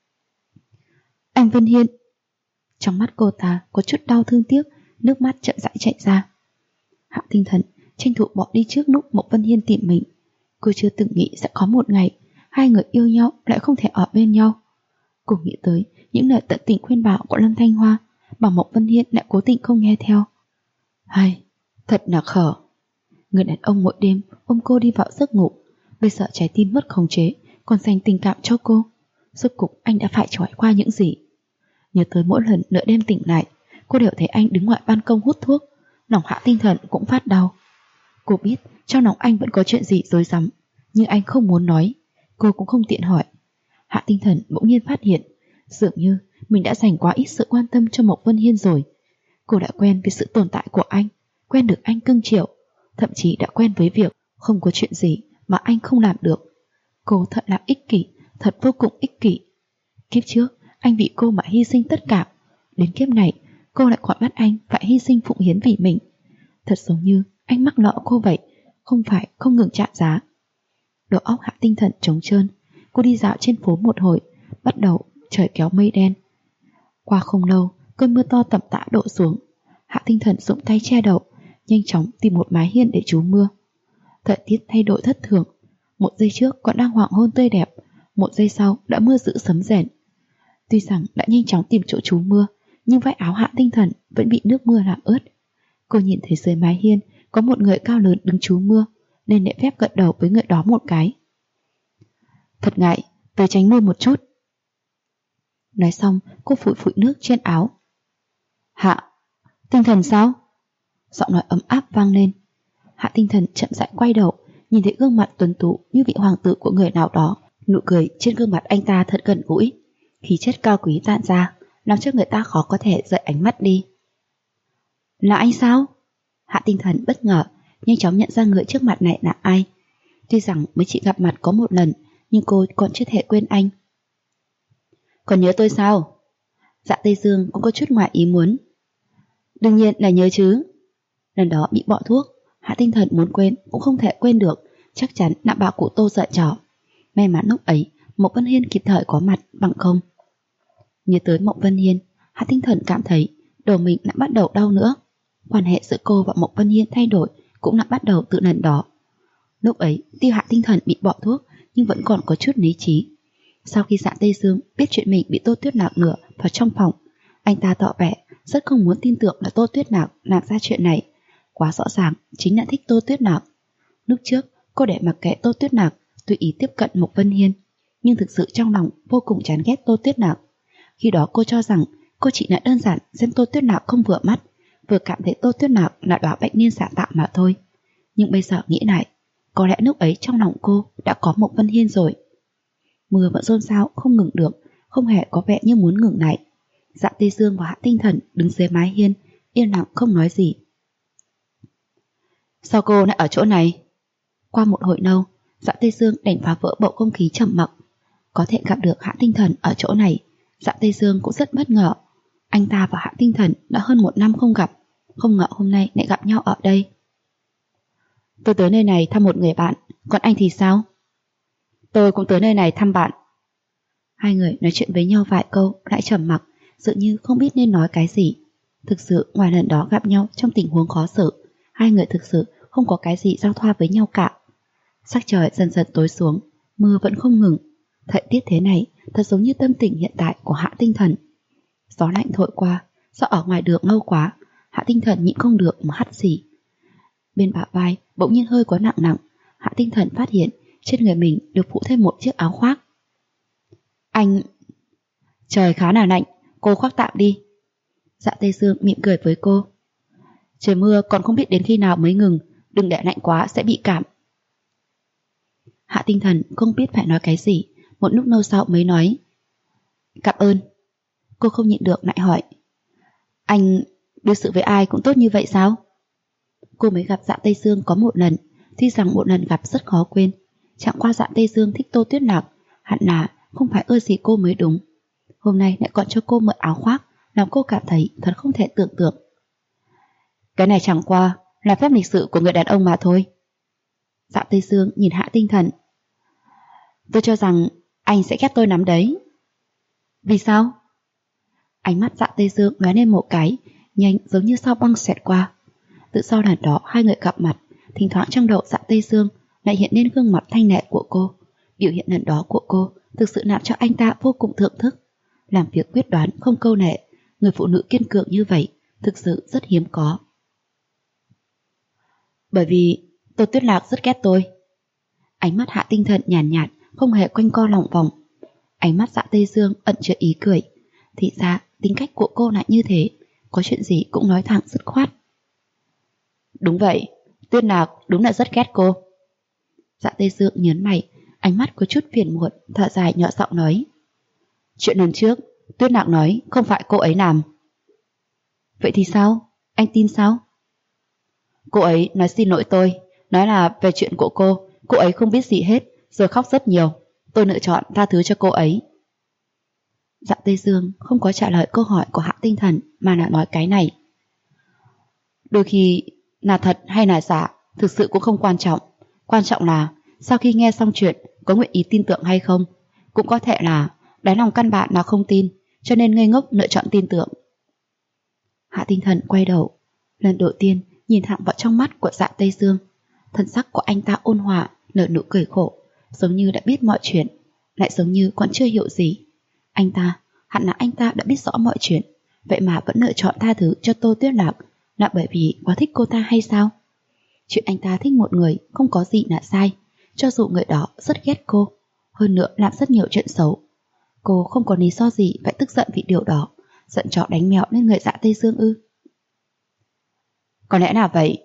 Anh Vân Hiên. Trong mắt cô ta có chút đau thương tiếc, nước mắt chậm rãi chảy ra. Hạ Tinh Thần tranh thủ bỏ đi trước lúc Mộc Vân Hiên tìm mình. Cô chưa từng nghĩ sẽ có một ngày hai người yêu nhau lại không thể ở bên nhau. Cô nghĩ tới những lời tận tình khuyên bảo của Lâm Thanh Hoa, bảo Mộc Vân Hiên lại cố tình không nghe theo. Hay, thật là khờ. Người đàn ông mỗi đêm ôm cô đi vào giấc ngủ, bây giờ trái tim mất khống chế, còn dành tình cảm cho cô. Rốt cục anh đã phải trải qua những gì? Nhớ tới mỗi lần nửa đêm tỉnh lại, cô đều thấy anh đứng ngoài ban công hút thuốc, lòng Hạ Tinh Thần cũng phát đau. Cô biết trong lòng anh vẫn có chuyện gì rối rắm, nhưng anh không muốn nói, cô cũng không tiện hỏi. Hạ Tinh Thần bỗng nhiên phát hiện, dường như mình đã dành quá ít sự quan tâm cho Mộc Vân Hiên rồi. Cô đã quen với sự tồn tại của anh, quen được anh cưng chiều, thậm chí đã quen với việc không có chuyện gì mà anh không làm được. Cô thật là ích kỷ, thật vô cùng ích kỷ. Kiếp trước anh vì cô mà hy sinh tất cả, đến kiếp này cô lại còn bắt anh phải hy sinh phụng hiến vì mình. Thật giống như anh mắc nợ cô vậy, không phải không ngừng trả giá. Đầu óc Hạ Tinh Thần trống trơn. Cô đi dạo trên phố một hồi, bắt đầu trời kéo mây đen. Qua không lâu, cơn mưa to tầm tã đổ xuống. Hạ Tinh Thần dùng tay che đầu, nhanh chóng tìm một mái hiên để trú mưa. Thời tiết thay đổi thất thường. Một giây trước còn đang hoàng hôn tươi đẹp, một giây sau đã mưa dữ sấm rền. Tuy rằng đã nhanh chóng tìm chỗ trú mưa, nhưng váy áo Hạ Tinh Thần vẫn bị nước mưa làm ướt. Cô nhìn thấy dưới mái hiên có một người cao lớn đứng trú mưa, nên lễ phép gật đầu với người đó một cái. Thật ngại, tới tránh mưa một chút. Nói xong, cô phủi phủi nước trên áo. Hạ, Tinh Thần sao? Giọng nói ấm áp vang lên. Hạ Tinh Thần chậm rãi quay đầu, nhìn thấy gương mặt tuấn tú như vị hoàng tử của người nào đó. Nụ cười trên gương mặt anh ta thật gần gũi, khí chất cao quý tản ra, làm cho người ta khó có thể rời ánh mắt đi. Là anh sao? Hạ Tinh Thần bất ngờ, nhanh chóng nhận ra người trước mặt này là ai. Tuy rằng mới chỉ gặp mặt có một lần, nhưng cô còn chưa thể quên anh. Còn nhớ tôi sao? Dạ Tây Dương cũng có chút ngoài ý muốn. Đương nhiên là nhớ chứ. Lần đó bị bỏ thuốc, Hạ Tinh Thần muốn quên cũng không thể quên được, chắc chắn là bà cụ Tô giở trò. May mắn lúc ấy Mộc Vân Hiên kịp thời có mặt, bằng không. Nhớ tới Mộc Vân Hiên, Hạ Tinh Thần cảm thấy đầu mình đã bắt đầu đau nữa. Quan hệ giữa cô và Mộc Vân Hiên thay đổi cũng đã bắt đầu từ lần đó. Lúc ấy tuy Hạ Tinh Thần bị bỏ thuốc nhưng vẫn còn có chút lý trí. Sau khi Dạ Tây Dương biết chuyện mình bị Tô Tuyết Nạc lừa vào trong phòng, anh ta tỏ vẻ rất không muốn tin tưởng là Tô Tuyết Nạc làm ra chuyện này. Quá rõ ràng chính là thích Tô Tuyết Nạc. Lúc trước cô để mặc kệ Tô Tuyết Nạc tùy ý tiếp cận Mộc Vân Hiên, nhưng thực sự trong lòng vô cùng chán ghét Tô Tuyết Nạc. Khi đó cô cho rằng cô chỉ là đơn giản xem Tô Tuyết Nạc không vừa mắt, vừa cảm thấy Tô Tuyết Nạc là đóa bạch niên giả tạo mà thôi. Nhưng bây giờ nghĩ lại, có lẽ lúc ấy trong lòng cô đã có Mộc Vân Hiên rồi. Mưa vẫn xôn xao không ngừng được, không hề có vẻ như muốn ngừng lại. Dạ Tây Dương và Hạ Tinh Thần đứng dưới mái hiên, yên lặng không nói gì. Sao cô lại ở chỗ này? Qua một hồi lâu, Dạ Tây Dương đành phá vỡ bầu không khí trầm mặc. Có thể gặp được Hạ Tinh Thần ở chỗ này, Dạ Tây Dương cũng rất bất ngờ. Anh ta và Hạ Tinh Thần đã hơn 1 năm không gặp, không ngờ hôm nay lại gặp nhau ở đây. Tôi tới nơi này thăm một người bạn, còn anh thì sao? Tôi cũng tới nơi này thăm bạn. Hai người nói chuyện với nhau vài câu lại trầm mặc, dường như không biết nên nói cái gì. Thực sự ngoài lần đó gặp nhau trong tình huống khó xử, hai người thực sự không có cái gì giao thoa với nhau cả. Sắc trời dần dần tối xuống, mưa vẫn không ngừng. Thời tiết thế này thật giống như tâm tình hiện tại của Hạ Tinh Thần. Gió lạnh thổi qua, do ở ngoài đường lâu quá, Hạ Tinh Thần nhịn không được mà hắt xì. Bên bả vai bỗng nhiên hơi có nặng nặng, Hạ Tinh Thần phát hiện trên người mình được phủ thêm một chiếc áo khoác. Anh... Trời khá là lạnh, cô khoác tạm đi. Dạ Tây Dương mỉm cười với cô. Trời mưa còn không biết đến khi nào mới ngừng, đừng để lạnh quá sẽ bị cảm. Hạ Tinh Thần không biết phải nói cái gì, một lúc lâu sau mới nói. Cảm ơn. Cô không nhịn được lại hỏi. Anh đối xử với ai cũng tốt như vậy sao? Cô mới gặp Dạ Tây Dương có một lần, tuy rằng một lần gặp rất khó quên. Chẳng qua Dạ Tây Dương thích Tô Tuyết Nạc, hẳn là không phải ưa gì cô mới đúng. Hôm nay lại còn cho cô mượn áo khoác, làm cô cảm thấy thật không thể tưởng tượng. Cái này chẳng qua là phép lịch sự của người đàn ông mà thôi. Dạ Tây Dương nhìn Hạ Tinh Thần. Tôi cho rằng anh sẽ ghét tôi lắm đấy. Vì sao? Ánh mắt Dạ Tây Dương lóe lên một cái, nhanh giống như sao băng xẹt qua. Từ sau lần đó hai người gặp mặt, thỉnh thoảng trong đầu Dạ Tây Dương lại hiện lên gương mặt thanh lệ của cô. Biểu hiện lần đó của cô thực sự làm cho anh ta vô cùng thưởng thức. Làm việc quyết đoán không câu nệ, người phụ nữ kiên cường như vậy thực sự rất hiếm có. Bởi vì Tô Tuyết Lạc rất ghét tôi. Ánh mắt Hạ Tinh Thần nhàn nhạt, không hề quanh co lòng vòng. Ánh mắt Dạ Tây Dương ẩn chứa ý cười. Thì ra tính cách của cô lại như thế, có chuyện gì cũng nói thẳng dứt khoát. Đúng vậy, Tuyết Lạc đúng là rất ghét cô. Dạ Tây Dương nhớn mày, ánh mắt có chút phiền muộn, thở dài nhỏ giọng nói. Chuyện lần trước, Tuyết Lạc nói không phải cô ấy làm. Vậy thì sao? Anh tin sao? Cô ấy nói xin lỗi tôi, nói là về chuyện của cô ấy không biết gì hết, rồi khóc rất nhiều. Tôi lựa chọn tha thứ cho cô ấy. Dạ Tây Dương không có trả lời câu hỏi của Hạ Tinh Thần mà là nói cái này. Đôi khi là thật hay là giả thực sự cũng không quan trọng. Quan trọng là sau khi nghe xong chuyện có nguyện ý tin tưởng hay không. Cũng có thể là đáy lòng căn bản là không tin, cho nên ngây ngốc lựa chọn tin tưởng. Hạ Tinh Thần quay đầu, lần đầu tiên nhìn thẳng vào trong mắt của Dạ Tây Dương. Thân sắc của anh ta ôn hòa, nở nụ cười khổ, giống như đã biết mọi chuyện, lại giống như còn chưa hiểu gì. Hẳn là anh ta đã biết rõ mọi chuyện, vậy mà vẫn lựa chọn tha thứ cho Tô Tuyết Lạc, là bởi vì quá thích cô ta hay sao? Chuyện anh ta thích một người không có gì là sai, cho dù người đó rất ghét cô, hơn nữa làm rất nhiều chuyện xấu. Cô không có lý do gì phải tức giận vì điều đó, giận chó đánh mèo lên người Dạ Tây Dương ư? Có lẽ là vậy.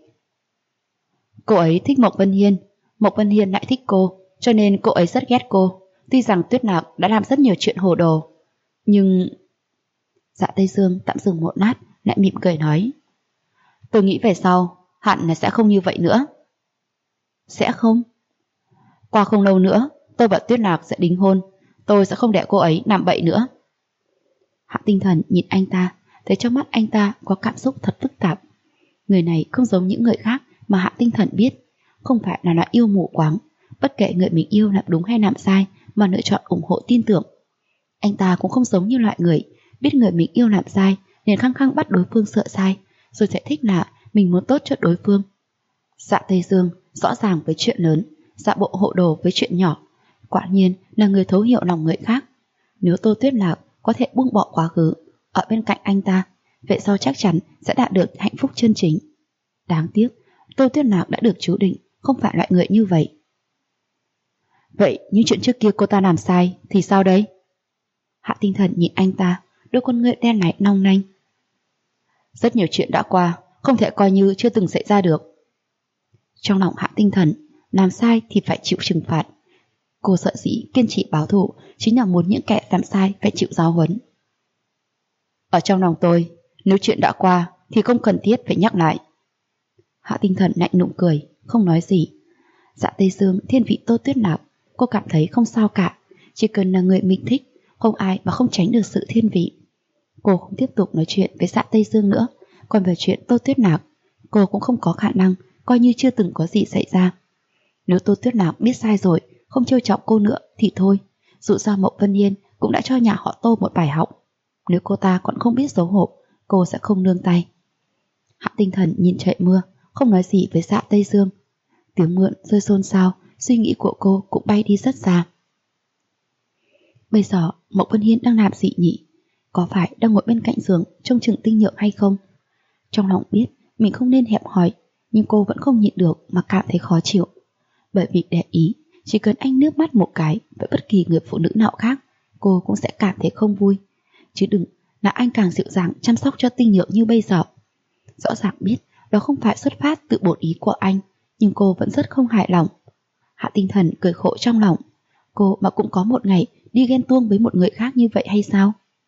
Cô ấy thích Mộc Vân Hiên lại thích cô, cho nên cô ấy rất ghét cô. Tuy rằng Tuyết Lạc đã làm rất nhiều chuyện hồ đồ, nhưng... Dạ Tây Dương tạm dừng một lát, lại mỉm cười nói. Tôi nghĩ về sau, hẳn là sẽ không như vậy nữa. Sẽ không? Qua không lâu nữa, tôi và Tuyết Lạc sẽ đính hôn. Tôi sẽ không để cô ấy làm bậy nữa. Hạ Tinh Thần nhìn anh ta, thấy trong mắt anh ta có cảm xúc thật phức tạp. Người này không giống những người khác mà Hạ Tinh Thần biết, không phải là yêu mù quáng, bất kể người mình yêu làm đúng hay làm sai mà lựa chọn ủng hộ tin tưởng. Anh ta cũng không giống như loại người biết người mình yêu làm sai nên khăng khăng bắt đối phương sợ sai, rồi giải thích là mình muốn tốt cho đối phương. Dạ Tây Dương rõ ràng với chuyện lớn, dạ bộ hộ đồ với chuyện nhỏ, quả nhiên là người thấu hiểu lòng người khác. Nếu Tô Tuyết Lạc có thể buông bỏ quá khứ, ở bên cạnh anh ta, vậy sau chắc chắn sẽ đạt được hạnh phúc chân chính. Đáng tiếc, Tô Tuyết Lạc đã được chú định không phải loại người như vậy. Vậy những chuyện trước kia cô ta làm sai thì sao đây? Hạ Tinh Thần nhìn anh ta, đôi con ngươi đen láy long lanh. Rất nhiều chuyện đã qua, không thể coi như chưa từng xảy ra được. Trong lòng Hạ Tinh Thần, làm sai thì phải chịu trừng phạt. Cô sợ dĩ kiên trì báo thù chính là muốn những kẻ làm sai phải chịu giáo huấn. Ở trong lòng tôi, nếu chuyện đã qua thì không cần thiết phải nhắc lại. Hạ Tinh Thần lạnh lùng cười, không nói gì. Dạ Tây Dương thiên vị Tô Tuyết Lạc, cô cảm thấy không sao cả, chỉ cần là người mình thích, không ai mà không tránh được sự thiên vị. Cô không tiếp tục nói chuyện với Dạ Tây Dương nữa, còn về chuyện Tô Tuyết Lạc, cô cũng không có khả năng coi như chưa từng có gì xảy ra. Nếu Tô Tuyết Lạc biết sai rồi, không trêu chọc cô nữa thì thôi, dù sao Mộc Vân Hiên cũng đã cho nhà họ Tô một bài học. Nếu cô ta còn không biết xấu hổ, cô sẽ không nương tay. Hạ Tinh Thần nhìn trời mưa, không nói gì với Dạ Tây Dương. Tiếng mượn rơi xôn xao, suy nghĩ của cô cũng bay đi rất xa. Bây giờ Mộc Vân Hiên đang làm gì nhỉ? Có phải đang ngồi bên cạnh giường trông chừng Tinh Nhượng hay không? Trong lòng biết mình không nên hẹp hòi, nhưng cô vẫn không nhịn được mà cảm thấy khó chịu. Bởi vì để ý, chỉ cần anh nước mắt một cái với bất kỳ người phụ nữ nào khác, cô cũng sẽ cảm thấy không vui. Chứ đừng là anh càng dịu dàng chăm sóc cho Tinh Nhượng như bây giờ. Rõ ràng biết đó không phải xuất phát từ bổn ý của anh, nhưng cô vẫn rất không hài lòng. Hạ Tinh Thần cười khổ trong lòng. Cô mà cũng có một ngày đi ghen tuông với một người khác như vậy hay sao?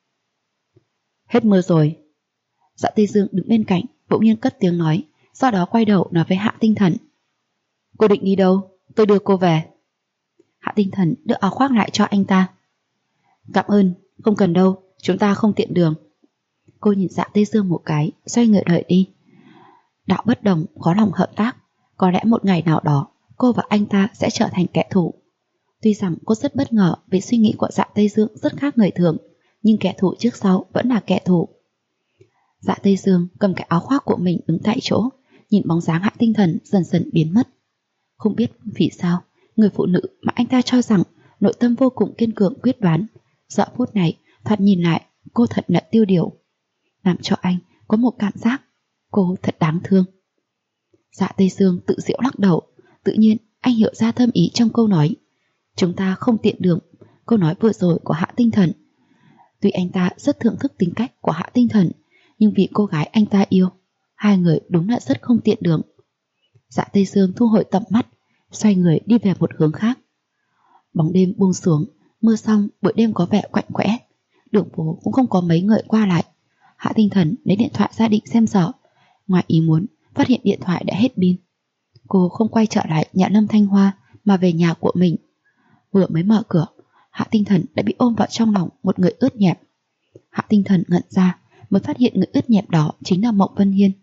Hết mưa rồi. Dạ Tây Dương đứng bên cạnh, bỗng nhiên cất tiếng nói, sau đó quay đầu nói với Hạ Tinh Thần. Cô định đi đâu? Tôi đưa cô về. Hạ Tinh Thần đưa áo khoác lại cho anh ta. Cảm ơn, không cần đâu, chúng ta không tiện đường. Cô nhìn Dạ Tây Dương một cái, xoay người rời đi. Đạo bất đồng, khó lòng hợp tác. Có lẽ một ngày nào đó cô và anh ta sẽ trở thành kẻ thù. Tuy rằng cô rất bất ngờ vì suy nghĩ của Dạ Tây Dương rất khác người thường, nhưng kẻ thù trước sau vẫn là kẻ thù. Dạ Tây Dương cầm cái áo khoác của mình đứng tại chỗ, nhìn bóng dáng Hạ Tinh Thần dần dần biến mất. Không biết vì sao, người phụ nữ mà anh ta cho rằng nội tâm vô cùng kiên cường quyết đoán, giờ phút này thoạt nhìn lại cô thật là tiêu điều, làm cho anh có một cảm giác cô thật đáng thương. Dạ Tây Dương tự giễu lắc đầu. Tự nhiên anh hiểu ra thâm ý trong câu nói chúng ta không tiện đường. Câu nói vừa rồi của Hạ Tinh Thần. Tuy anh ta rất thưởng thức tính cách của Hạ Tinh Thần, nhưng vì cô gái anh ta yêu, hai người đúng là rất không tiện đường. Dạ Tây Dương thu hồi tầm mắt, xoay người đi về một hướng khác. Bóng đêm buông xuống, mưa xong buổi đêm có vẻ quạnh quẽ, đường phố cũng không có mấy người qua lại. Hạ Tinh Thần lấy điện thoại ra định xem giờ, ngoài ý muốn phát hiện điện thoại đã hết pin. Cô không quay trở lại nhà Lâm Thanh Hoa mà về nhà của mình. Vừa mới mở cửa, Hạ Tinh Thần đã bị ôm vào trong lòng một người ướt nhẹp. Hạ Tinh Thần ngẩn ra mới phát hiện người ướt nhẹp đó chính là Mộng Vân Hiên.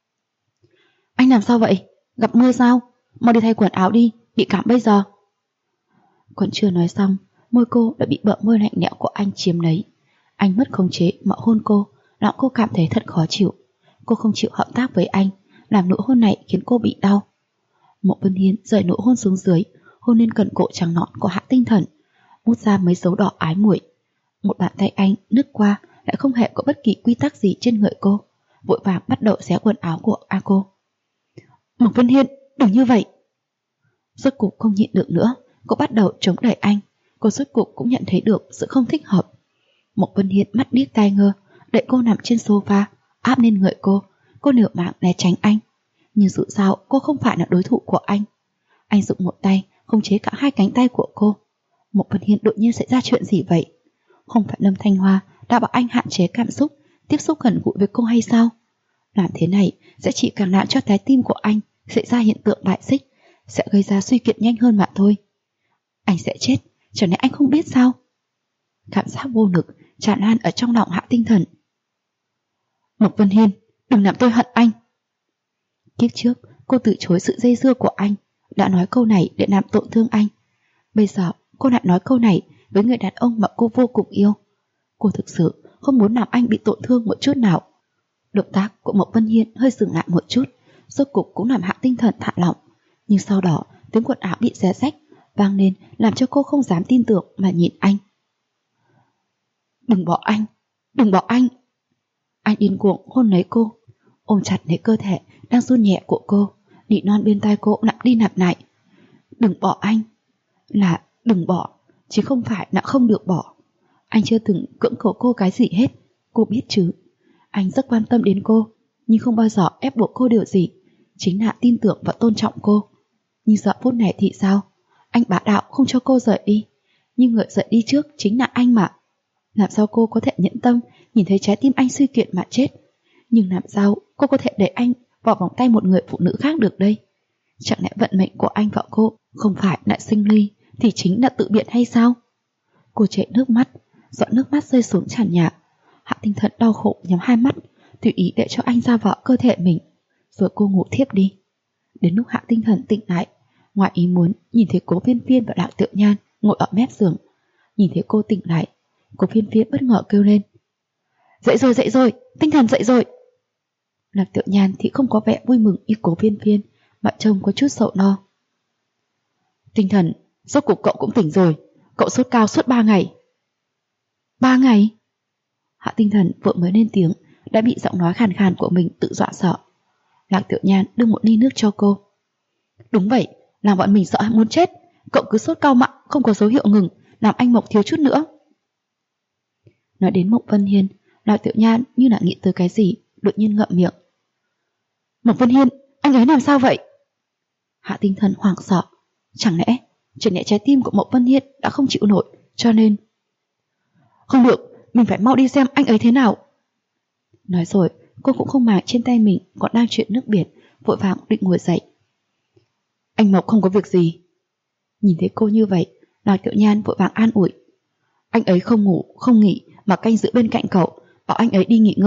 Anh làm sao vậy? Gặp mưa sao? Mau đi thay quần áo đi, bị cảm bây giờ. Còn chưa nói xong, môi cô đã bị bờ môi lạnh lẽo của anh chiếm lấy. Anh mất khống chế mà hôn cô, làm cô cảm thấy thật khó chịu. Cô không chịu hợp tác với anh, làm nụ hôn này khiến cô bị đau. Mộng Vân Hiên rời nụ hôn xuống dưới, hôn lên cần cổ trắng nõn của Hạ Tinh Thần, mút ra mấy dấu đỏ ái muội. Một bàn tay anh lướt qua, lại không hề có bất kỳ quy tắc gì trên người cô, vội vàng bắt đầu xé quần áo của cô. Mộng Vân Hiên, đừng như vậy. Rốt cục không nhịn được nữa, cô bắt đầu chống đẩy anh. Cô rốt cục cũng nhận thấy được sự không thích hợp. Mộng Vân Hiên mắt điếc tai ngơ, đẩy cô nằm trên sofa, áp lên người cô. Cô liều mạng né tránh anh, nhưng dù sao cô không phải là đối thủ của anh. Anh dùng một tay khống chế cả hai cánh tay của cô. Mộng Vân Hiên đột nhiên xảy ra chuyện gì vậy? Không phải Lâm Thanh Hoa đã bảo anh hạn chế cảm xúc, tiếp xúc gần gũi với cô hay sao? Làm thế này sẽ chỉ càng làm cho trái tim của anh xảy ra hiện tượng bại xích, sẽ gây ra suy kiệt nhanh hơn mà thôi. Anh sẽ chết, chẳng lẽ anh không biết sao? Cảm giác vô lực tràn lan ở trong lòng Hạ Tinh Thần. Mộc Vân Hiên, đừng làm tôi hận anh. Kiếp trước cô từ chối sự dây dưa của anh, đã nói câu này để làm tổn thương anh. Bây giờ cô lại nói câu này với người đàn ông mà cô vô cùng yêu. Cô thực sự không muốn làm anh bị tổn thương một chút nào. Động tác của Mộc Vân Hiên hơi dừng lại một chút, rốt cục cũng làm Hạ Tinh Thần thả lỏng. Nhưng sau đó tiếng quần áo bị xé rách vang lên, làm cho cô không dám tin tưởng mà nhìn anh. Đừng bỏ anh, đừng bỏ anh. Anh điên cuồng hôn lấy cô, ôm chặt lấy cơ thể đang run nhẹ của cô, nỉ non bên tai cô lặp đi lặp lại. Đừng bỏ anh, là đừng bỏ, chứ không phải là không được bỏ. Anh chưa từng cưỡng cầu cô cái gì hết, cô biết chứ. Anh rất quan tâm đến cô, nhưng không bao giờ ép buộc cô điều gì, chính là tin tưởng và tôn trọng cô. Nhưng giờ phút này thì sao? Anh bá đạo không cho cô rời đi, nhưng người rời đi trước chính là anh mà. Làm sao cô có thể nhẫn tâm nhìn thấy trái tim anh suy kiệt mà chết? Nhưng làm sao cô có thể để anh vào vòng tay một người phụ nữ khác được đây? Chẳng lẽ vận mệnh của anh và cô không phải là sinh ly thì chính là tự biện hay sao? Cô chảy nước mắt, giọt nước mắt rơi xuống tràn nhà. Hạ Tinh Thần đau khổ nhắm hai mắt, tùy ý để cho anh ra vào cơ thể mình, rồi cô ngủ thiếp đi. Đến lúc Hạ Tinh Thần tỉnh lại, ngoài ý muốn nhìn thấy Cố Viên Viên và Đặng Tự Nhan ngồi ở mép giường. Nhìn thấy cô tỉnh lại, Cố Viên Viên bất ngờ kêu lên: dậy rồi, Tinh Thần dậy rồi. Đặng Tự Nhan thì không có vẻ vui mừng như Cố Viên Viên, mà trông có chút sầu lo. Tinh Thần, rốt cuộc cậu cũng tỉnh rồi, cậu sốt cao suốt 3 ngày. 3 ngày? Hạ Tinh Thần vừa mới lên tiếng đã bị giọng nói khàn khàn của mình tự dọa sợ. Lạc Tiểu Nhan đưa một ly nước cho cô. Đúng vậy, làm bọn mình sợ muốn chết. Cậu cứ sốt cao mặn, không có dấu hiệu ngừng, làm anh Mộc thiếu chút nữa. Nói đến Mộc Vân Hiên, Lạc Tiểu Nhan như là nghĩ tới cái gì, đột nhiên ngậm miệng. Mộc Vân Hiên, anh ấy làm sao vậy? Hạ Tinh Thần hoảng sợ. Chẳng lẽ trái tim của Mộc Vân Hiên đã không chịu nổi, cho nên... Không được, mình phải mau đi xem anh ấy thế nào. Nói rồi, cô cũng không màng trên tay mình còn đang chuyện nước biển, vội vàng định ngồi dậy. Anh Mộc không có việc gì. Nhìn thấy cô như vậy, Lạc Tiểu Nhan vội vàng an ủi. Anh ấy không ngủ, không nghỉ mà canh giữ bên cạnh cậu, bảo anh ấy đi nghỉ ngơi,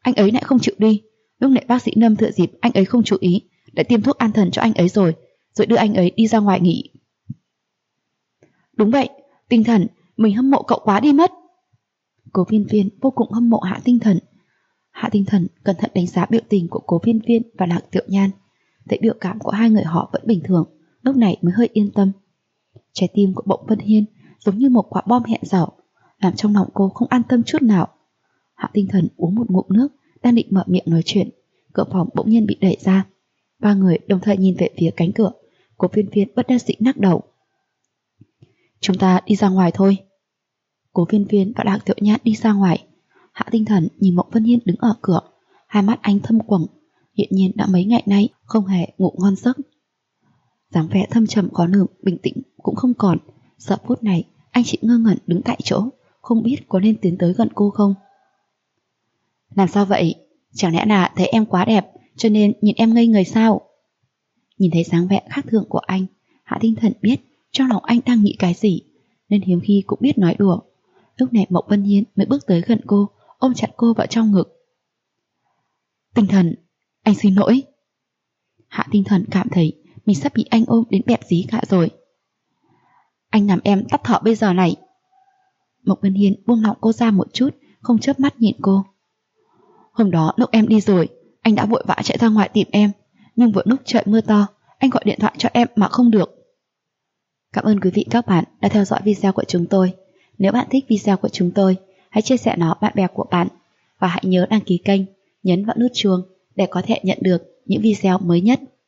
anh ấy lại không chịu đi. Lúc nãy bác sĩ Lâm thừa dịp anh ấy không chú ý đã tiêm thuốc an thần cho anh ấy rồi đưa anh ấy đi ra ngoài nghỉ. Đúng vậy, Tinh Thần, mình hâm mộ cậu quá đi mất. Cố Viên Viên vô cùng hâm mộ Hạ Tinh Thần. Hạ Tinh Thần cẩn thận đánh giá biểu tình của Cố Viên Viên và Lạc Tiểu Nhan. Thấy biểu cảm của hai người họ vẫn bình thường, lúc này mới hơi yên tâm. Trái tim của Mộng Vân Hiên giống như một quả bom hẹn giờ, làm trong lòng cô không an tâm chút nào. Hạ Tinh Thần uống một ngụm nước, đang định mở miệng nói chuyện, cửa phòng bỗng nhiên bị đẩy ra. Ba người đồng thời nhìn về phía cánh cửa. Cố Viên Viên bất đắc dĩ lắc đầu. Chúng ta đi ra ngoài thôi. Cố Viên Viên và Lạc Tiểu Nhan đi ra ngoài. Hạ Tinh Thần nhìn Mộng Vân Hiên đứng ở cửa, hai mắt anh thâm quầng, hiện nhiên đã mấy ngày nay không hề ngủ ngon giấc. Dáng vẻ thâm trầm có lường, bình tĩnh cũng không còn. Giờ phút này anh chỉ ngơ ngẩn đứng tại chỗ, không biết có nên tiến tới gần cô không. Làm sao vậy? Chẳng lẽ là thấy em quá đẹp cho nên nhìn em ngây người sao? Nhìn thấy dáng vẻ khác thường của anh, Hạ Tinh Thần biết trong lòng anh đang nghĩ cái gì, nên hiếm khi cũng biết nói đùa. Lúc này Mộng Vân Hiên mới bước tới gần cô, ôm chặt cô vào trong ngực. Tinh Thần, anh xin lỗi. Hạ Tinh Thần cảm thấy mình sắp bị anh ôm đến bẹp dí cả rồi. Anh làm em tắt thở bây giờ này. Mộng Vân Hiên buông lỏng cô ra một chút, không chớp mắt nhìn cô. Hôm đó lúc em đi rồi, anh đã vội vã chạy ra ngoài tìm em, nhưng vừa lúc trời mưa to, anh gọi điện thoại cho em mà không được. Cảm ơn quý vị các bạn đã theo dõi video của chúng tôi. Nếu bạn thích video của chúng tôi, hãy chia sẻ nó bạn bè của bạn và hãy nhớ đăng ký kênh, nhấn vào nút chuông để có thể nhận được những video mới nhất.